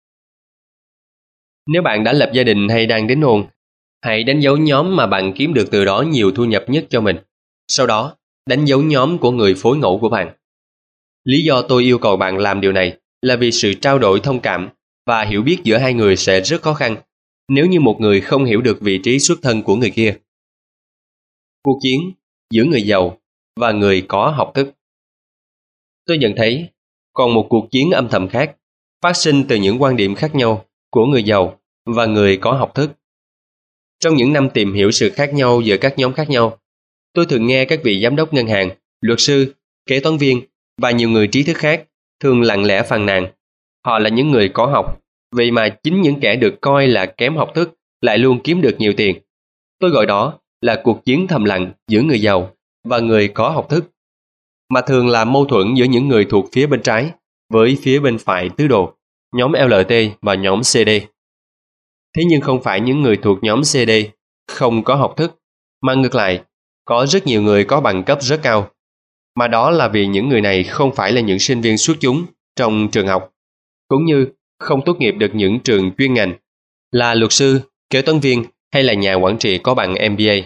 S1: Nếu bạn đã lập gia đình hay đang đính hôn, hãy đánh dấu nhóm mà bạn kiếm được từ đó nhiều thu nhập nhất cho mình. Sau đó, đánh dấu nhóm của người phối ngẫu của bạn. Lý do tôi yêu cầu bạn làm điều này là vì sự trao đổi thông cảm và hiểu biết giữa hai người sẽ rất khó khăn nếu như một người không hiểu được vị trí xuất thân của người kia. Cuộc chiến giữa người giàu và người có học thức. Tôi nhận thấy còn một cuộc chiến âm thầm khác phát sinh từ những quan điểm khác nhau của người giàu và người có học thức. Trong những năm tìm hiểu sự khác nhau giữa các nhóm khác nhau, tôi thường nghe các vị giám đốc ngân hàng, luật sư, kế toán viên và nhiều người trí thức khác thường lặng lẽ phàn nàn. Họ là những người có học, vậy mà chính những kẻ được coi là kém học thức lại luôn kiếm được nhiều tiền. Tôi gọi đó là cuộc chiến thầm lặng giữa người giàu và người có học thức, mà thường là mâu thuẫn giữa những người thuộc phía bên trái với phía bên phải tứ đồ, nhóm L T và nhóm C D. Thế nhưng không phải những người thuộc nhóm C D không có học thức, mà ngược lại, có rất nhiều người có bằng cấp rất cao, mà đó là vì những người này không phải là những sinh viên xuất chúng trong trường học, cũng như không tốt nghiệp được những trường chuyên ngành, là luật sư, kế toán viên hay là nhà quản trị có bằng M B A.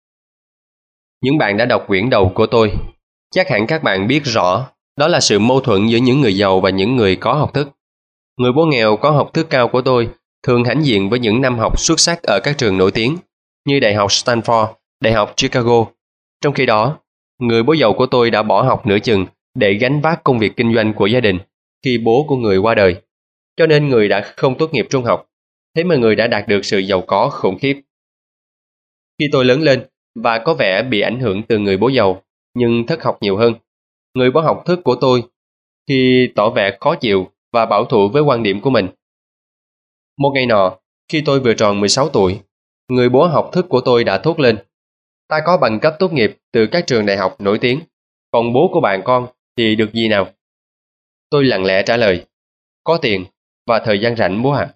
S1: Những bạn đã đọc quyển đầu của tôi, chắc hẳn các bạn biết rõ đó là sự mâu thuẫn giữa những người giàu và những người có học thức. Người bố nghèo có học thức cao của tôi thường hãnh diện với những năm học xuất sắc ở các trường nổi tiếng như Đại học Stanford, Đại học Chicago. Trong khi đó, người bố giàu của tôi đã bỏ học nửa chừng để gánh vác công việc kinh doanh của gia đình khi bố của người qua đời. Cho nên người đã không tốt nghiệp trung học, thế mà người đã đạt được sự giàu có khủng khiếp. Khi tôi lớn lên và có vẻ bị ảnh hưởng từ người bố giàu, nhưng thất học nhiều hơn, người bố học thức của tôi khi tỏ vẻ khó chịu và bảo thủ với quan điểm của mình. Một ngày nọ, khi tôi vừa tròn mười sáu tuổi, người bố học thức của tôi đã thốt lên: ta có bằng cấp tốt nghiệp từ các trường đại học nổi tiếng, còn bố của bạn con thì được gì nào? Tôi lặng lẽ trả lời: có tiền và thời gian rảnh bố ạ.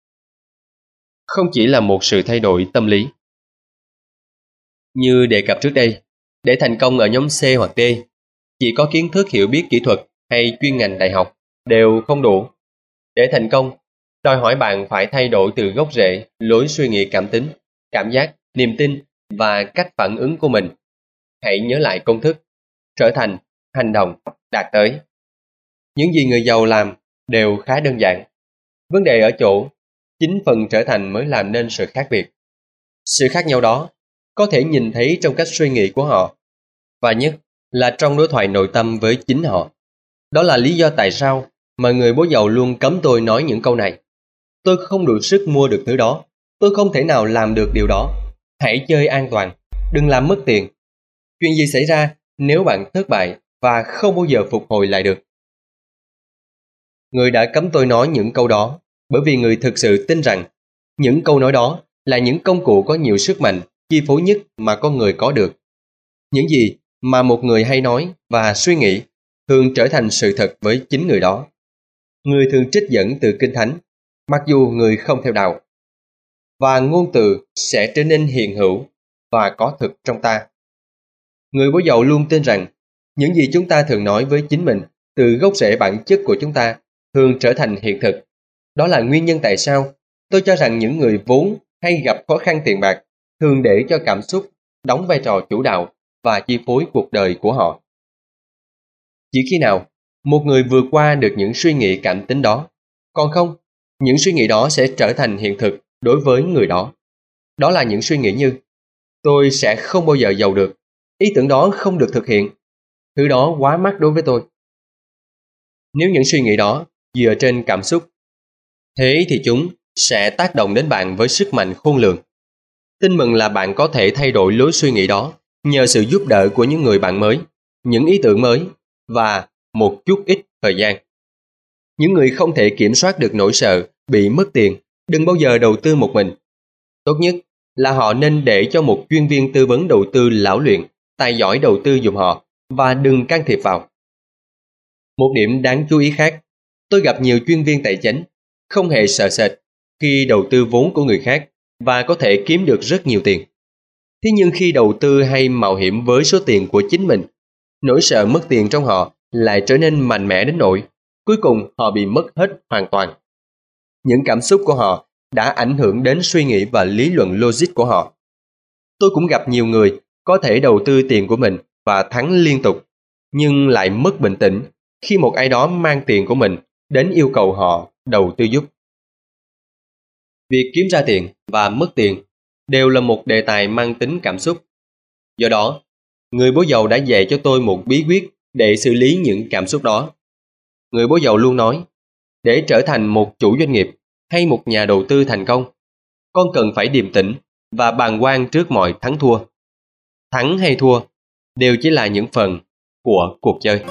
S1: Không chỉ là một sự thay đổi tâm lý. Như đề cập trước đây, để thành công ở nhóm C hoặc D, chỉ có kiến thức hiểu biết kỹ thuật hay chuyên ngành đại học đều không đủ. Để thành công, đòi hỏi bạn phải thay đổi từ gốc rễ lối suy nghĩ cảm tính, cảm giác, niềm tin và cách phản ứng của mình. Hãy nhớ lại công thức: trở thành, hành động, đạt tới. Những gì người giàu làm đều khá đơn giản. Vấn đề ở chỗ, chính phần trở thành mới làm nên sự khác biệt. Sự khác nhau đó có thể nhìn thấy trong cách suy nghĩ của họ, và nhất là trong đối thoại nội tâm với chính họ. Đó là lý do tại sao mà người bố giàu luôn cấm tôi nói những câu này. Tôi không đủ sức mua được thứ đó. Tôi không thể nào làm được điều đó. Hãy chơi an toàn, đừng làm mất tiền. Chuyện gì xảy ra nếu bạn thất bại và không bao giờ phục hồi lại được? Người đã cấm tôi nói những câu đó bởi vì người thực sự tin rằng những câu nói đó là những công cụ có nhiều sức mạnh chi phối nhất mà con người có được. Những gì mà một người hay nói và suy nghĩ thường trở thành sự thật với chính người đó. Người thường trích dẫn từ Kinh Thánh, mặc dù người không theo đạo. Và ngôn từ sẽ trở nên hiện hữu và có thực trong ta. Người bố giàu luôn tin rằng những gì chúng ta thường nói với chính mình từ gốc rễ bản chất của chúng ta thường trở thành hiện thực. Đó là nguyên nhân tại sao tôi cho rằng những người vốn hay gặp khó khăn tiền bạc thường để cho cảm xúc đóng vai trò chủ đạo và chi phối cuộc đời của họ. Chỉ khi nào một người vượt qua được những suy nghĩ cảm tính đó, còn không, những suy nghĩ đó sẽ trở thành hiện thực đối với người đó. Đó là những suy nghĩ như: tôi sẽ không bao giờ giàu được, ý tưởng đó không được thực hiện, thứ đó quá mắc đối với tôi. Nếu những suy nghĩ đó dựa trên cảm xúc, thế thì chúng sẽ tác động đến bạn với sức mạnh khôn lường. Tin mừng là bạn có thể thay đổi lối suy nghĩ đó nhờ sự giúp đỡ của những người bạn mới, những ý tưởng mới và một chút ít thời gian. Những người không thể kiểm soát được nỗi sợ bị mất tiền đừng bao giờ đầu tư một mình. Tốt nhất là họ nên để cho một chuyên viên tư vấn đầu tư lão luyện, tài giỏi đầu tư giùm họ và đừng can thiệp vào. Một điểm đáng chú ý khác, tôi gặp nhiều chuyên viên tài chính không hề sợ sệt khi đầu tư vốn của người khác và có thể kiếm được rất nhiều tiền. Thế nhưng khi đầu tư hay mạo hiểm với số tiền của chính mình, nỗi sợ mất tiền trong họ lại trở nên mạnh mẽ đến nỗi cuối cùng họ bị mất hết hoàn toàn. Những cảm xúc của họ đã ảnh hưởng đến suy nghĩ và lý luận logic của họ. Tôi cũng gặp nhiều người có thể đầu tư tiền của mình và thắng liên tục, nhưng lại mất bình tĩnh khi một ai đó mang tiền của mình đến yêu cầu họ đầu tư giúp. Việc kiếm ra tiền và mất tiền đều là một đề tài mang tính cảm xúc. Do đó, người bố giàu đã dạy cho tôi một bí quyết để xử lý những cảm xúc đó. Người bố giàu luôn nói, để trở thành một chủ doanh nghiệp hay một nhà đầu tư thành công, con cần phải điềm tĩnh và bàng quan trước mọi thắng thua. Thắng hay thua đều chỉ là những phần của cuộc chơi.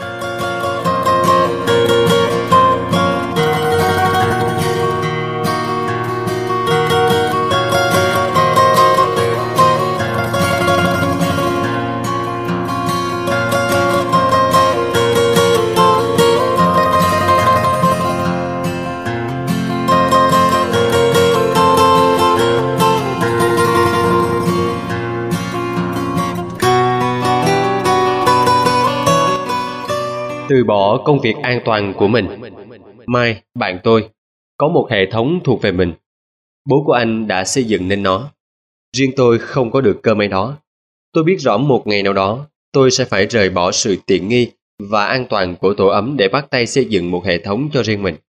S1: Từ bỏ công việc an toàn của mình. Mai, bạn tôi, có một hệ thống thuộc về mình. Bố của anh đã xây dựng nên nó. Riêng tôi không có được cơ may đó. Tôi biết rõ một ngày nào đó, tôi sẽ phải rời bỏ sự tiện nghi và an toàn của tổ ấm để bắt tay xây dựng một hệ thống cho riêng mình.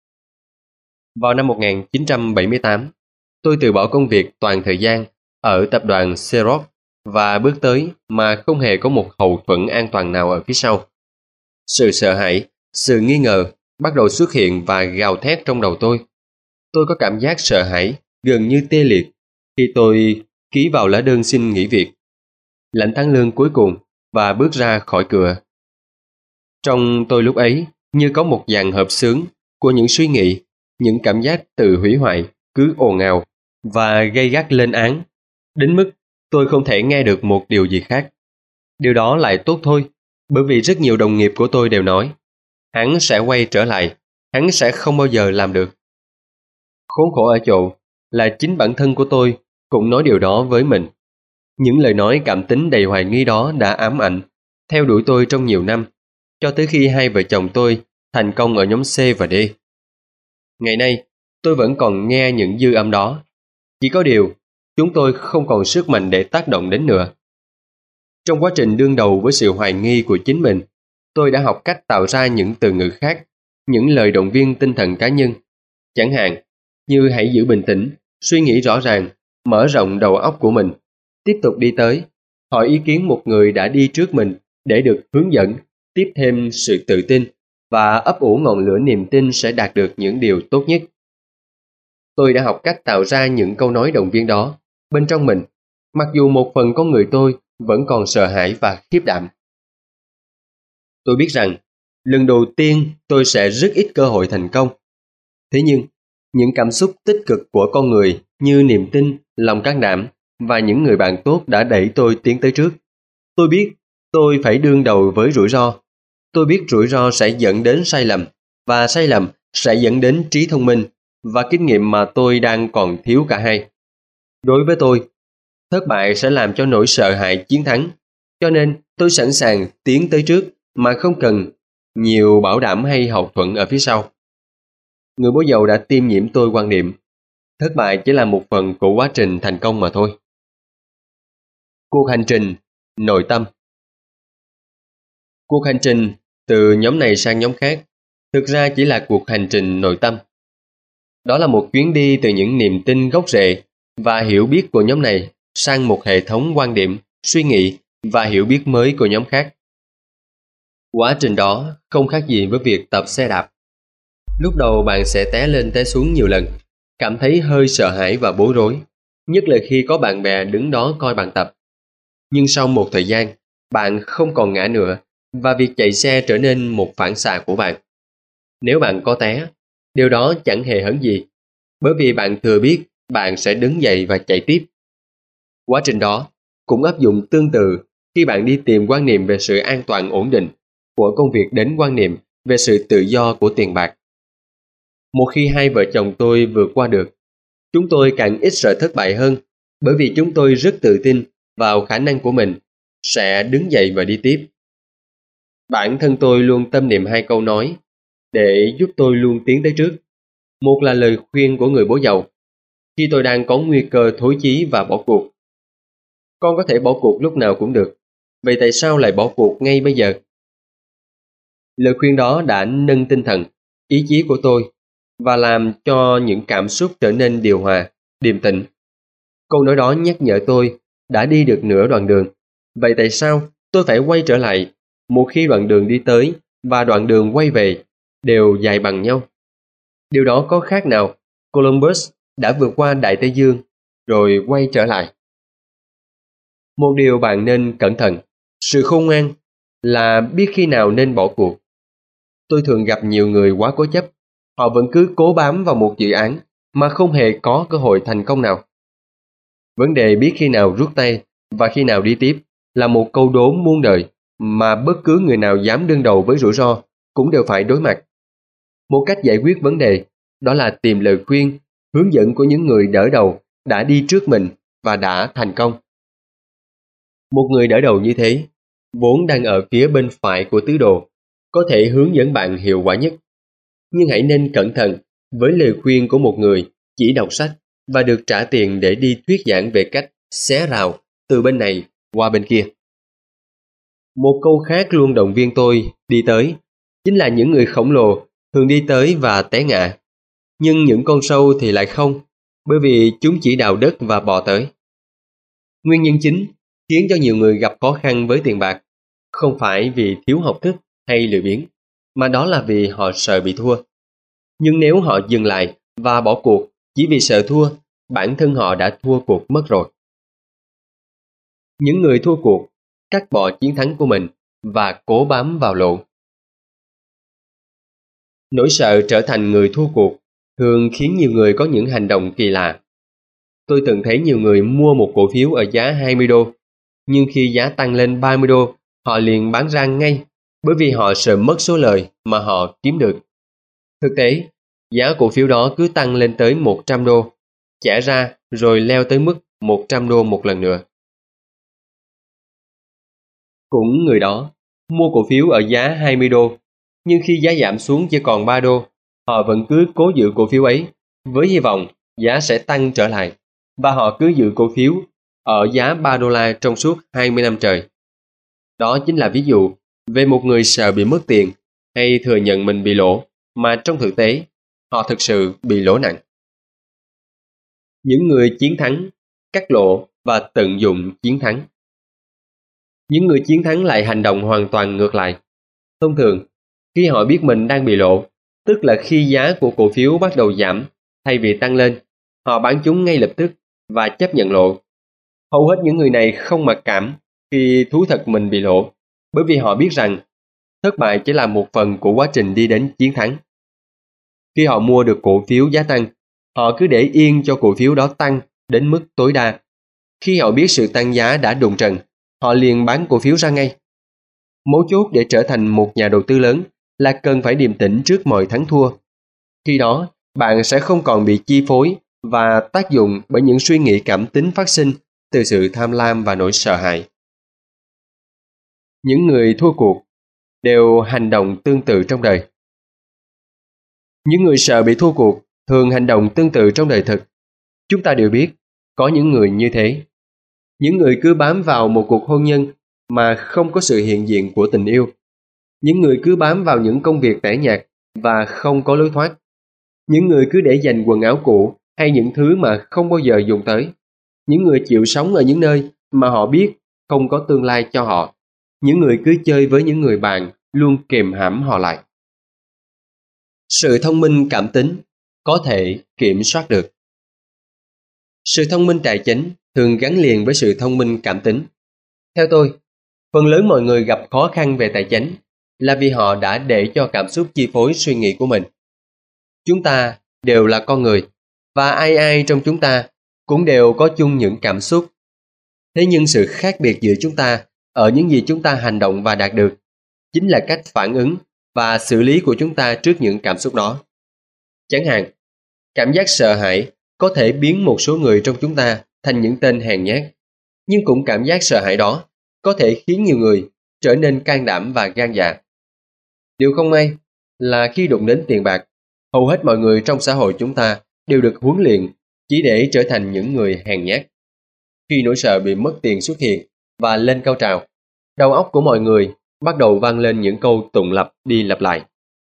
S1: Vào năm một nghìn chín trăm bảy mươi tám, tôi từ bỏ công việc toàn thời gian ở tập đoàn Xerox và bước tới mà không hề có một hậu thuẫn an toàn nào ở phía sau. Sự sợ hãi, sự nghi ngờ bắt đầu xuất hiện và gào thét trong đầu tôi. Tôi có cảm giác sợ hãi, gần như tê liệt, khi tôi ký vào lá đơn xin nghỉ việc, lãnh tháng lương cuối cùng và bước ra khỏi cửa. Trong tôi lúc ấy như có một dàn hợp xướng của những suy nghĩ, những cảm giác tự hủy hoại cứ ồn ào và gay gắt lên án, đến mức tôi không thể nghe được một điều gì khác. Điều đó lại tốt thôi, bởi vì rất nhiều đồng nghiệp của tôi đều nói, hắn sẽ quay trở lại, hắn sẽ không bao giờ làm được. Khốn khổ ở chỗ là chính bản thân của tôi cũng nói điều đó với mình. Những lời nói cảm tính đầy hoài nghi đó đã ám ảnh, theo đuổi tôi trong nhiều năm, cho tới khi hai vợ chồng tôi thành công ở nhóm C và D. Ngày nay, tôi vẫn còn nghe những dư âm đó. Chỉ có điều, chúng tôi không còn sức mạnh để tác động đến nữa. Trong quá trình đương đầu với sự hoài nghi của chính mình, tôi đã học cách tạo ra những từ ngữ khác, những lời động viên tinh thần cá nhân. Chẳng hạn, như hãy giữ bình tĩnh, suy nghĩ rõ ràng, mở rộng đầu óc của mình, tiếp tục đi tới, hỏi ý kiến một người đã đi trước mình để được hướng dẫn, tiếp thêm sự tự tin, và ấp ủ ngọn lửa niềm tin sẽ đạt được những điều tốt nhất. Tôi đã học cách tạo ra những câu nói động viên đó bên trong mình, mặc dù một phần con người tôi vẫn còn sợ hãi và khiếp đảm. Tôi biết rằng, lần đầu tiên tôi sẽ rất ít cơ hội thành công. Thế nhưng, những cảm xúc tích cực của con người như niềm tin, lòng can đảm và những người bạn tốt đã đẩy tôi tiến tới trước. Tôi biết tôi phải đương đầu với rủi ro. Tôi biết rủi ro sẽ dẫn đến sai lầm, và sai lầm sẽ dẫn đến trí thông minh và kinh nghiệm mà tôi đang còn thiếu cả hai. Đối với tôi, thất bại sẽ làm cho nỗi sợ hãi chiến thắng, cho nên tôi sẵn sàng tiến tới trước mà không cần nhiều bảo đảm hay hậu thuẫn ở phía sau. Người bố giàu đã tiêm nhiễm tôi quan niệm, thất bại chỉ là một phần của quá trình thành công mà thôi. Cuộc hành trình nội tâm. Cuộc hành trình từ nhóm này sang nhóm khác thực ra chỉ là cuộc hành trình nội tâm. Đó là một chuyến đi từ những niềm tin gốc rễ và hiểu biết của nhóm này sang một hệ thống quan điểm, suy nghĩ và hiểu biết mới của nhóm khác. Quá trình đó không khác gì với việc tập xe đạp. Lúc đầu bạn sẽ té lên té xuống nhiều lần, cảm thấy hơi sợ hãi và bối rối, nhất là khi có bạn bè đứng đó coi bạn tập. Nhưng sau một thời gian, bạn không còn ngã nữa và việc chạy xe trở nên một phản xạ của bạn. Nếu bạn có té, điều đó chẳng hề hấn gì, bởi vì bạn thừa biết bạn sẽ đứng dậy và chạy tiếp. Quá trình đó cũng áp dụng tương tự khi bạn đi tìm quan niệm về sự an toàn ổn định của công việc đến quan niệm về sự tự do của tiền bạc. Một khi hai vợ chồng tôi vượt qua được, chúng tôi càng ít sợ thất bại hơn, bởi vì chúng tôi rất tự tin vào khả năng của mình sẽ đứng dậy và đi tiếp. Bản thân tôi luôn tâm niệm hai câu nói để giúp tôi luôn tiến tới trước. Một là lời khuyên của người bố giàu khi tôi đang có nguy cơ thối chí và bỏ cuộc. Con có thể bỏ cuộc lúc nào cũng được, vậy tại sao lại bỏ cuộc ngay bây giờ? Lời khuyên đó đã nâng tinh thần, ý chí của tôi và làm cho những cảm xúc trở nên điều hòa, điềm tĩnh. Câu nói đó nhắc nhở tôi đã đi được nửa đoạn đường. Vậy tại sao tôi phải quay trở lại một khi đoạn đường đi tới và đoạn đường quay về đều dài bằng nhau? Điều đó có khác nào Columbus đã vượt qua Đại Tây Dương rồi quay trở lại? Một điều bạn nên cẩn thận, sự khôn ngoan là biết khi nào nên bỏ cuộc. Tôi thường gặp nhiều người quá cố chấp, họ vẫn cứ cố bám vào một dự án mà không hề có cơ hội thành công nào. Vấn đề biết khi nào rút tay và khi nào đi tiếp là một câu đố muôn đời mà bất cứ người nào dám đương đầu với rủi ro cũng đều phải đối mặt. Một cách giải quyết vấn đề đó là tìm lời khuyên, hướng dẫn của những người đỡ đầu đã đi trước mình và đã thành công. Một người đỡ đầu như thế, vốn đang ở phía bên phải của tứ đồ, có thể hướng dẫn bạn hiệu quả nhất. Nhưng hãy nên cẩn thận với lời khuyên của một người chỉ đọc sách và được trả tiền để đi thuyết giảng về cách xé rào từ bên này qua bên kia. Một câu khác luôn động viên tôi đi tới, chính là những người khổng lồ thường đi tới và té ngã. Nhưng những con sâu thì lại không, bởi vì chúng chỉ đào đất và bò tới. Nguyên nhân chính khiến cho nhiều người gặp khó khăn với tiền bạc không phải vì thiếu học thức hay lười biếng, mà đó là vì họ sợ bị thua. Nhưng nếu họ dừng lại và bỏ cuộc chỉ vì sợ thua, bản thân họ đã thua cuộc mất rồi. Những người thua cuộc cắt bỏ chiến thắng của mình và cố bám vào lộ. Nỗi sợ trở thành người thua cuộc thường khiến nhiều người có những hành động kỳ lạ. Tôi từng thấy nhiều người mua một cổ phiếu ở giá hai mươi đô, nhưng khi giá tăng lên ba mươi đô, họ liền bán ra ngay bởi vì họ sợ mất số lời mà họ kiếm được. Thực tế, giá cổ phiếu đó cứ tăng lên tới một trăm đô, chẻ ra rồi leo tới mức một trăm đô một lần nữa. Cũng người đó mua cổ phiếu ở giá hai mươi đô, nhưng khi giá giảm xuống chỉ còn ba đô, họ vẫn cứ cố giữ cổ phiếu ấy với hy vọng giá sẽ tăng trở lại, và họ cứ giữ cổ phiếu ở giá ba đô la trong suốt hai mươi năm trời. Đó chính là ví dụ về một người sợ bị mất tiền hay thừa nhận mình bị lỗ, mà trong thực tế họ thực sự bị lỗ nặng. Những người chiến thắng cắt lỗ và tận dụng chiến thắng. Những người chiến thắng lại hành động hoàn toàn ngược lại. Thông thường, Khi họ biết mình đang bị lộ, tức là khi giá của cổ phiếu bắt đầu giảm thay vì tăng lên, họ bán chúng ngay lập tức và chấp nhận lộ. Hầu hết những người này không mặc cảm khi thú thật mình bị lộ, bởi vì họ biết rằng thất bại chỉ là một phần của quá trình đi đến chiến thắng. Khi họ mua được cổ phiếu giá tăng, họ cứ để yên cho cổ phiếu đó tăng đến mức tối đa. Khi họ biết sự tăng giá đã đụng trần, họ liền bán cổ phiếu ra ngay. Mấu chốt để trở thành một nhà đầu tư lớn là cần phải điềm tĩnh trước mọi thắng thua. Khi đó, bạn sẽ không còn bị chi phối và tác dụng bởi những suy nghĩ cảm tính phát sinh từ sự tham lam và nỗi sợ hãi. Những người thua cuộc đều hành động tương tự trong đời. Những người sợ bị thua cuộc thường hành động tương tự trong đời thực. Chúng ta đều biết, có những người như thế. Những người cứ bám vào một cuộc hôn nhân mà không có sự hiện diện của tình yêu. Những người cứ bám vào những công việc tẻ nhạt và không có lối thoát. Những người cứ để dành quần áo cũ hay những thứ mà không bao giờ dùng tới. Những người chịu sống ở những nơi mà họ biết không có tương lai cho họ. Những người cứ chơi với những người bạn luôn kìm hãm họ lại. Sự thông minh cảm tính có thể kiểm soát được. Sự thông minh tài chính thường gắn liền với sự thông minh cảm tính. Theo tôi, phần lớn mọi người gặp khó khăn về tài chính là vì họ đã để cho cảm xúc chi phối suy nghĩ của mình. Chúng ta đều là con người, và ai ai trong chúng ta cũng đều có chung những cảm xúc. Thế nhưng sự khác biệt giữa chúng ta ở những gì chúng ta hành động và đạt được chính là cách phản ứng và xử lý của chúng ta trước những cảm xúc đó. Chẳng hạn, cảm giác sợ hãi có thể biến một số người trong chúng ta thành những tên hèn nhát, nhưng cũng cảm giác sợ hãi đó có thể khiến nhiều người trở nên can đảm và gan dạ. Điều không may là khi đụng đến tiền bạc, hầu hết mọi người trong xã hội chúng ta đều được huấn luyện chỉ để trở thành những người hèn nhát. Khi nỗi sợ bị mất tiền xuất hiện và lên cao trào, đầu óc của mọi người bắt đầu vang lên những câu tụng lặp đi lặp lại.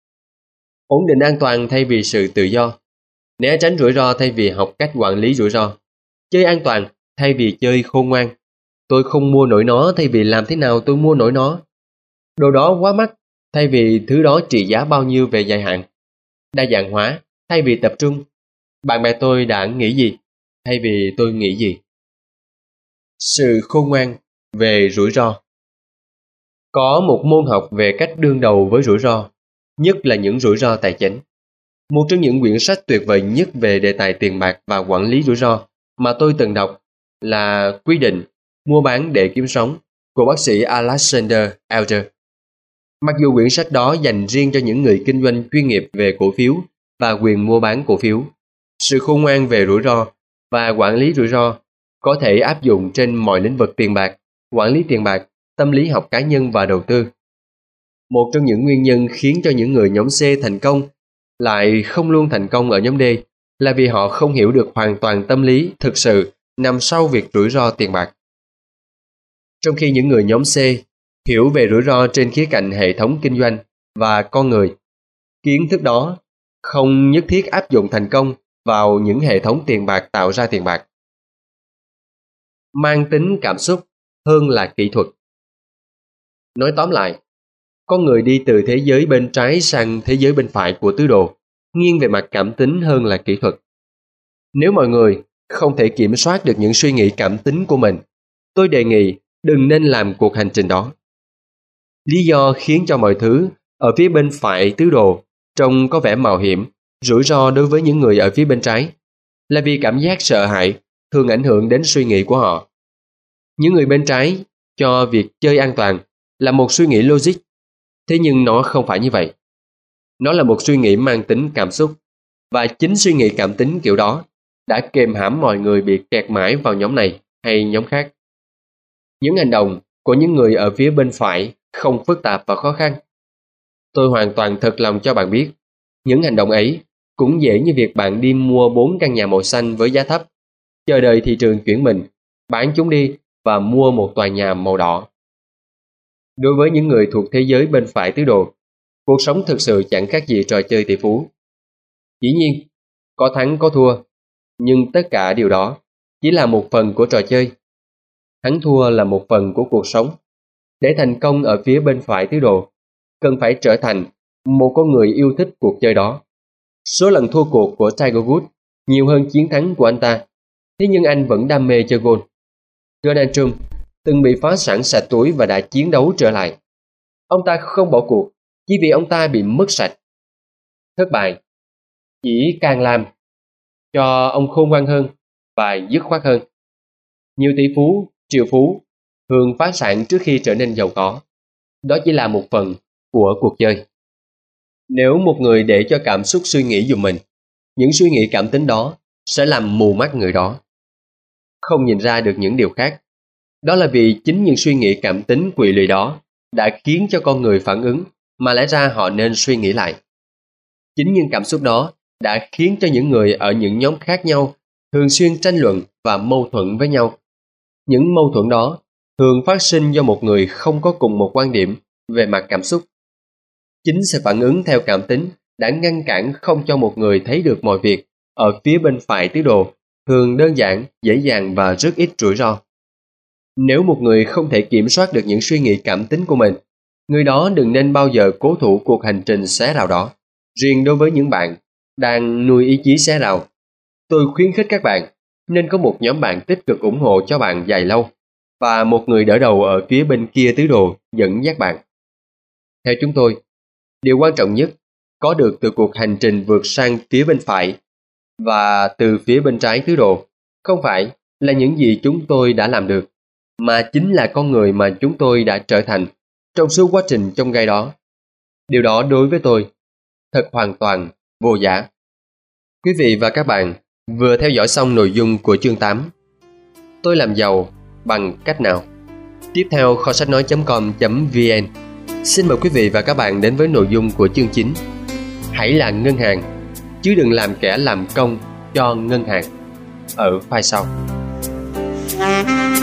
S1: Ổn định an toàn thay vì sự tự do, né tránh rủi ro thay vì học cách quản lý rủi ro, chơi an toàn thay vì chơi khôn ngoan, tôi không mua nổi nó thay vì làm thế nào tôi mua nổi nó, đồ đó quá mắc thay vì thứ đó trị giá bao nhiêu về dài hạn, đa dạng hóa thay vì tập trung, bạn bè tôi đã nghĩ gì thay vì tôi nghĩ gì. Sự khôn ngoan về rủi ro. Có một môn học về cách đương đầu với rủi ro, nhất là những rủi ro tài chính. Một trong những quyển sách tuyệt vời nhất về đề tài tiền bạc và quản lý rủi ro mà tôi từng đọc là Quy định mua bán để kiếm sống của bác sĩ Alexander Elder. Mặc dù quyển sách đó dành riêng cho những người kinh doanh chuyên nghiệp về cổ phiếu và quyền mua bán cổ phiếu, sự khôn ngoan về rủi ro và quản lý rủi ro có thể áp dụng trên mọi lĩnh vực tiền bạc, quản lý tiền bạc, tâm lý học cá nhân và đầu tư. Một trong những nguyên nhân khiến cho những người nhóm C thành công lại không luôn thành công ở nhóm D là vì họ không hiểu được hoàn toàn tâm lý thực sự nằm sau việc rủi ro tiền bạc. Trong khi những người nhóm C hiểu về rủi ro trên khía cạnh hệ thống kinh doanh và con người, kiến thức đó không nhất thiết áp dụng thành công vào những hệ thống tiền bạc tạo ra tiền bạc. Mang tính cảm xúc hơn là kỹ thuật. Nói tóm lại, con người đi từ thế giới bên trái sang thế giới bên phải của tứ đồ, nghiêng về mặt cảm tính hơn là kỹ thuật. Nếu mọi người không thể kiểm soát được những suy nghĩ cảm tính của mình, tôi đề nghị đừng nên làm cuộc hành trình đó. Lý do khiến cho mọi thứ ở phía bên phải tứ đồ trông có vẻ mạo hiểm, rủi ro đối với những người ở phía bên trái là vì cảm giác sợ hãi thường ảnh hưởng đến suy nghĩ của họ. Những người bên trái cho việc chơi an toàn là một suy nghĩ logic, thế nhưng nó không phải như vậy. Nó là một suy nghĩ mang tính cảm xúc, và chính suy nghĩ cảm tính kiểu đó đã kìm hãm mọi người bị kẹt mãi vào nhóm này hay nhóm khác. Những hành động của những người ở phía bên phải không phức tạp và khó khăn. Tôi hoàn toàn thật lòng cho bạn biết, những hành động ấy cũng dễ như việc bạn đi mua bốn căn nhà màu xanh với giá thấp, chờ đợi thị trường chuyển mình, bán chúng đi và mua một tòa nhà màu đỏ. Đối với những người thuộc thế giới bên phải tứ đồ, cuộc sống thực sự chẳng khác gì trò chơi tỷ phú. Dĩ nhiên, có thắng có thua, nhưng tất cả điều đó chỉ là một phần của trò chơi. Thắng thua là một phần của cuộc sống. Để thành công ở phía bên phải tứ đồ, cần phải trở thành một con người yêu thích cuộc chơi đó. Số lần thua cuộc của Tiger Woods nhiều hơn chiến thắng của anh ta, thế nhưng anh vẫn đam mê chơi golf. Donald Trump từng bị phá sản sạch túi và đã chiến đấu trở lại. Ông ta không bỏ cuộc chỉ vì ông ta bị mất sạch. Thất bại chỉ càng làm cho ông khôn ngoan hơn và dứt khoát hơn. Nhiều tỷ phú, triệu phú thường phá sản trước khi trở nên giàu có. Đó chỉ là một phần của cuộc chơi. Nếu một người để cho cảm xúc suy nghĩ giùm mình, những suy nghĩ cảm tính đó sẽ làm mù mắt người đó, không nhìn ra được những điều khác. Đó là vì chính những suy nghĩ cảm tính quỵ lụy đó đã khiến cho con người phản ứng mà lẽ ra họ nên suy nghĩ lại. Chính những cảm xúc đó đã khiến cho những người ở những nhóm khác nhau thường xuyên tranh luận và mâu thuẫn với nhau. Những mâu thuẫn đó thường phát sinh do một người không có cùng một quan điểm về mặt cảm xúc. Chính sự phản ứng theo cảm tính đã ngăn cản không cho một người thấy được mọi việc ở phía bên phải tứ đồ thường đơn giản, dễ dàng và rất ít rủi ro. Nếu một người không thể kiểm soát được những suy nghĩ cảm tính của mình, người đó đừng nên bao giờ cố thủ cuộc hành trình xé rào đó. Riêng đối với những bạn đang nuôi ý chí xé rào, tôi khuyến khích các bạn nên có một nhóm bạn tích cực ủng hộ cho bạn dài lâu và một người đỡ đầu ở phía bên kia tứ đồ dẫn dắt bạn. Theo chúng tôi, điều quan trọng nhất có được từ cuộc hành trình vượt sang phía bên phải và từ phía bên trái tứ đồ không phải là những gì chúng tôi đã làm được, mà chính là con người mà chúng tôi đã trở thành trong suốt quá trình chông gai đó. Điều đó đối với tôi thật hoàn toàn vô giá. Quý vị và các bạn vừa theo dõi xong nội dung của chương tám. Tôi làm giàu bằng cách nào? Tiếp theo kho sách nói chấm com chấm vn. Xin mời quý vị và các bạn đến với nội dung của chương chín. Hãy là ngân hàng, chứ đừng làm kẻ làm công cho ngân hàng. Ở file sau.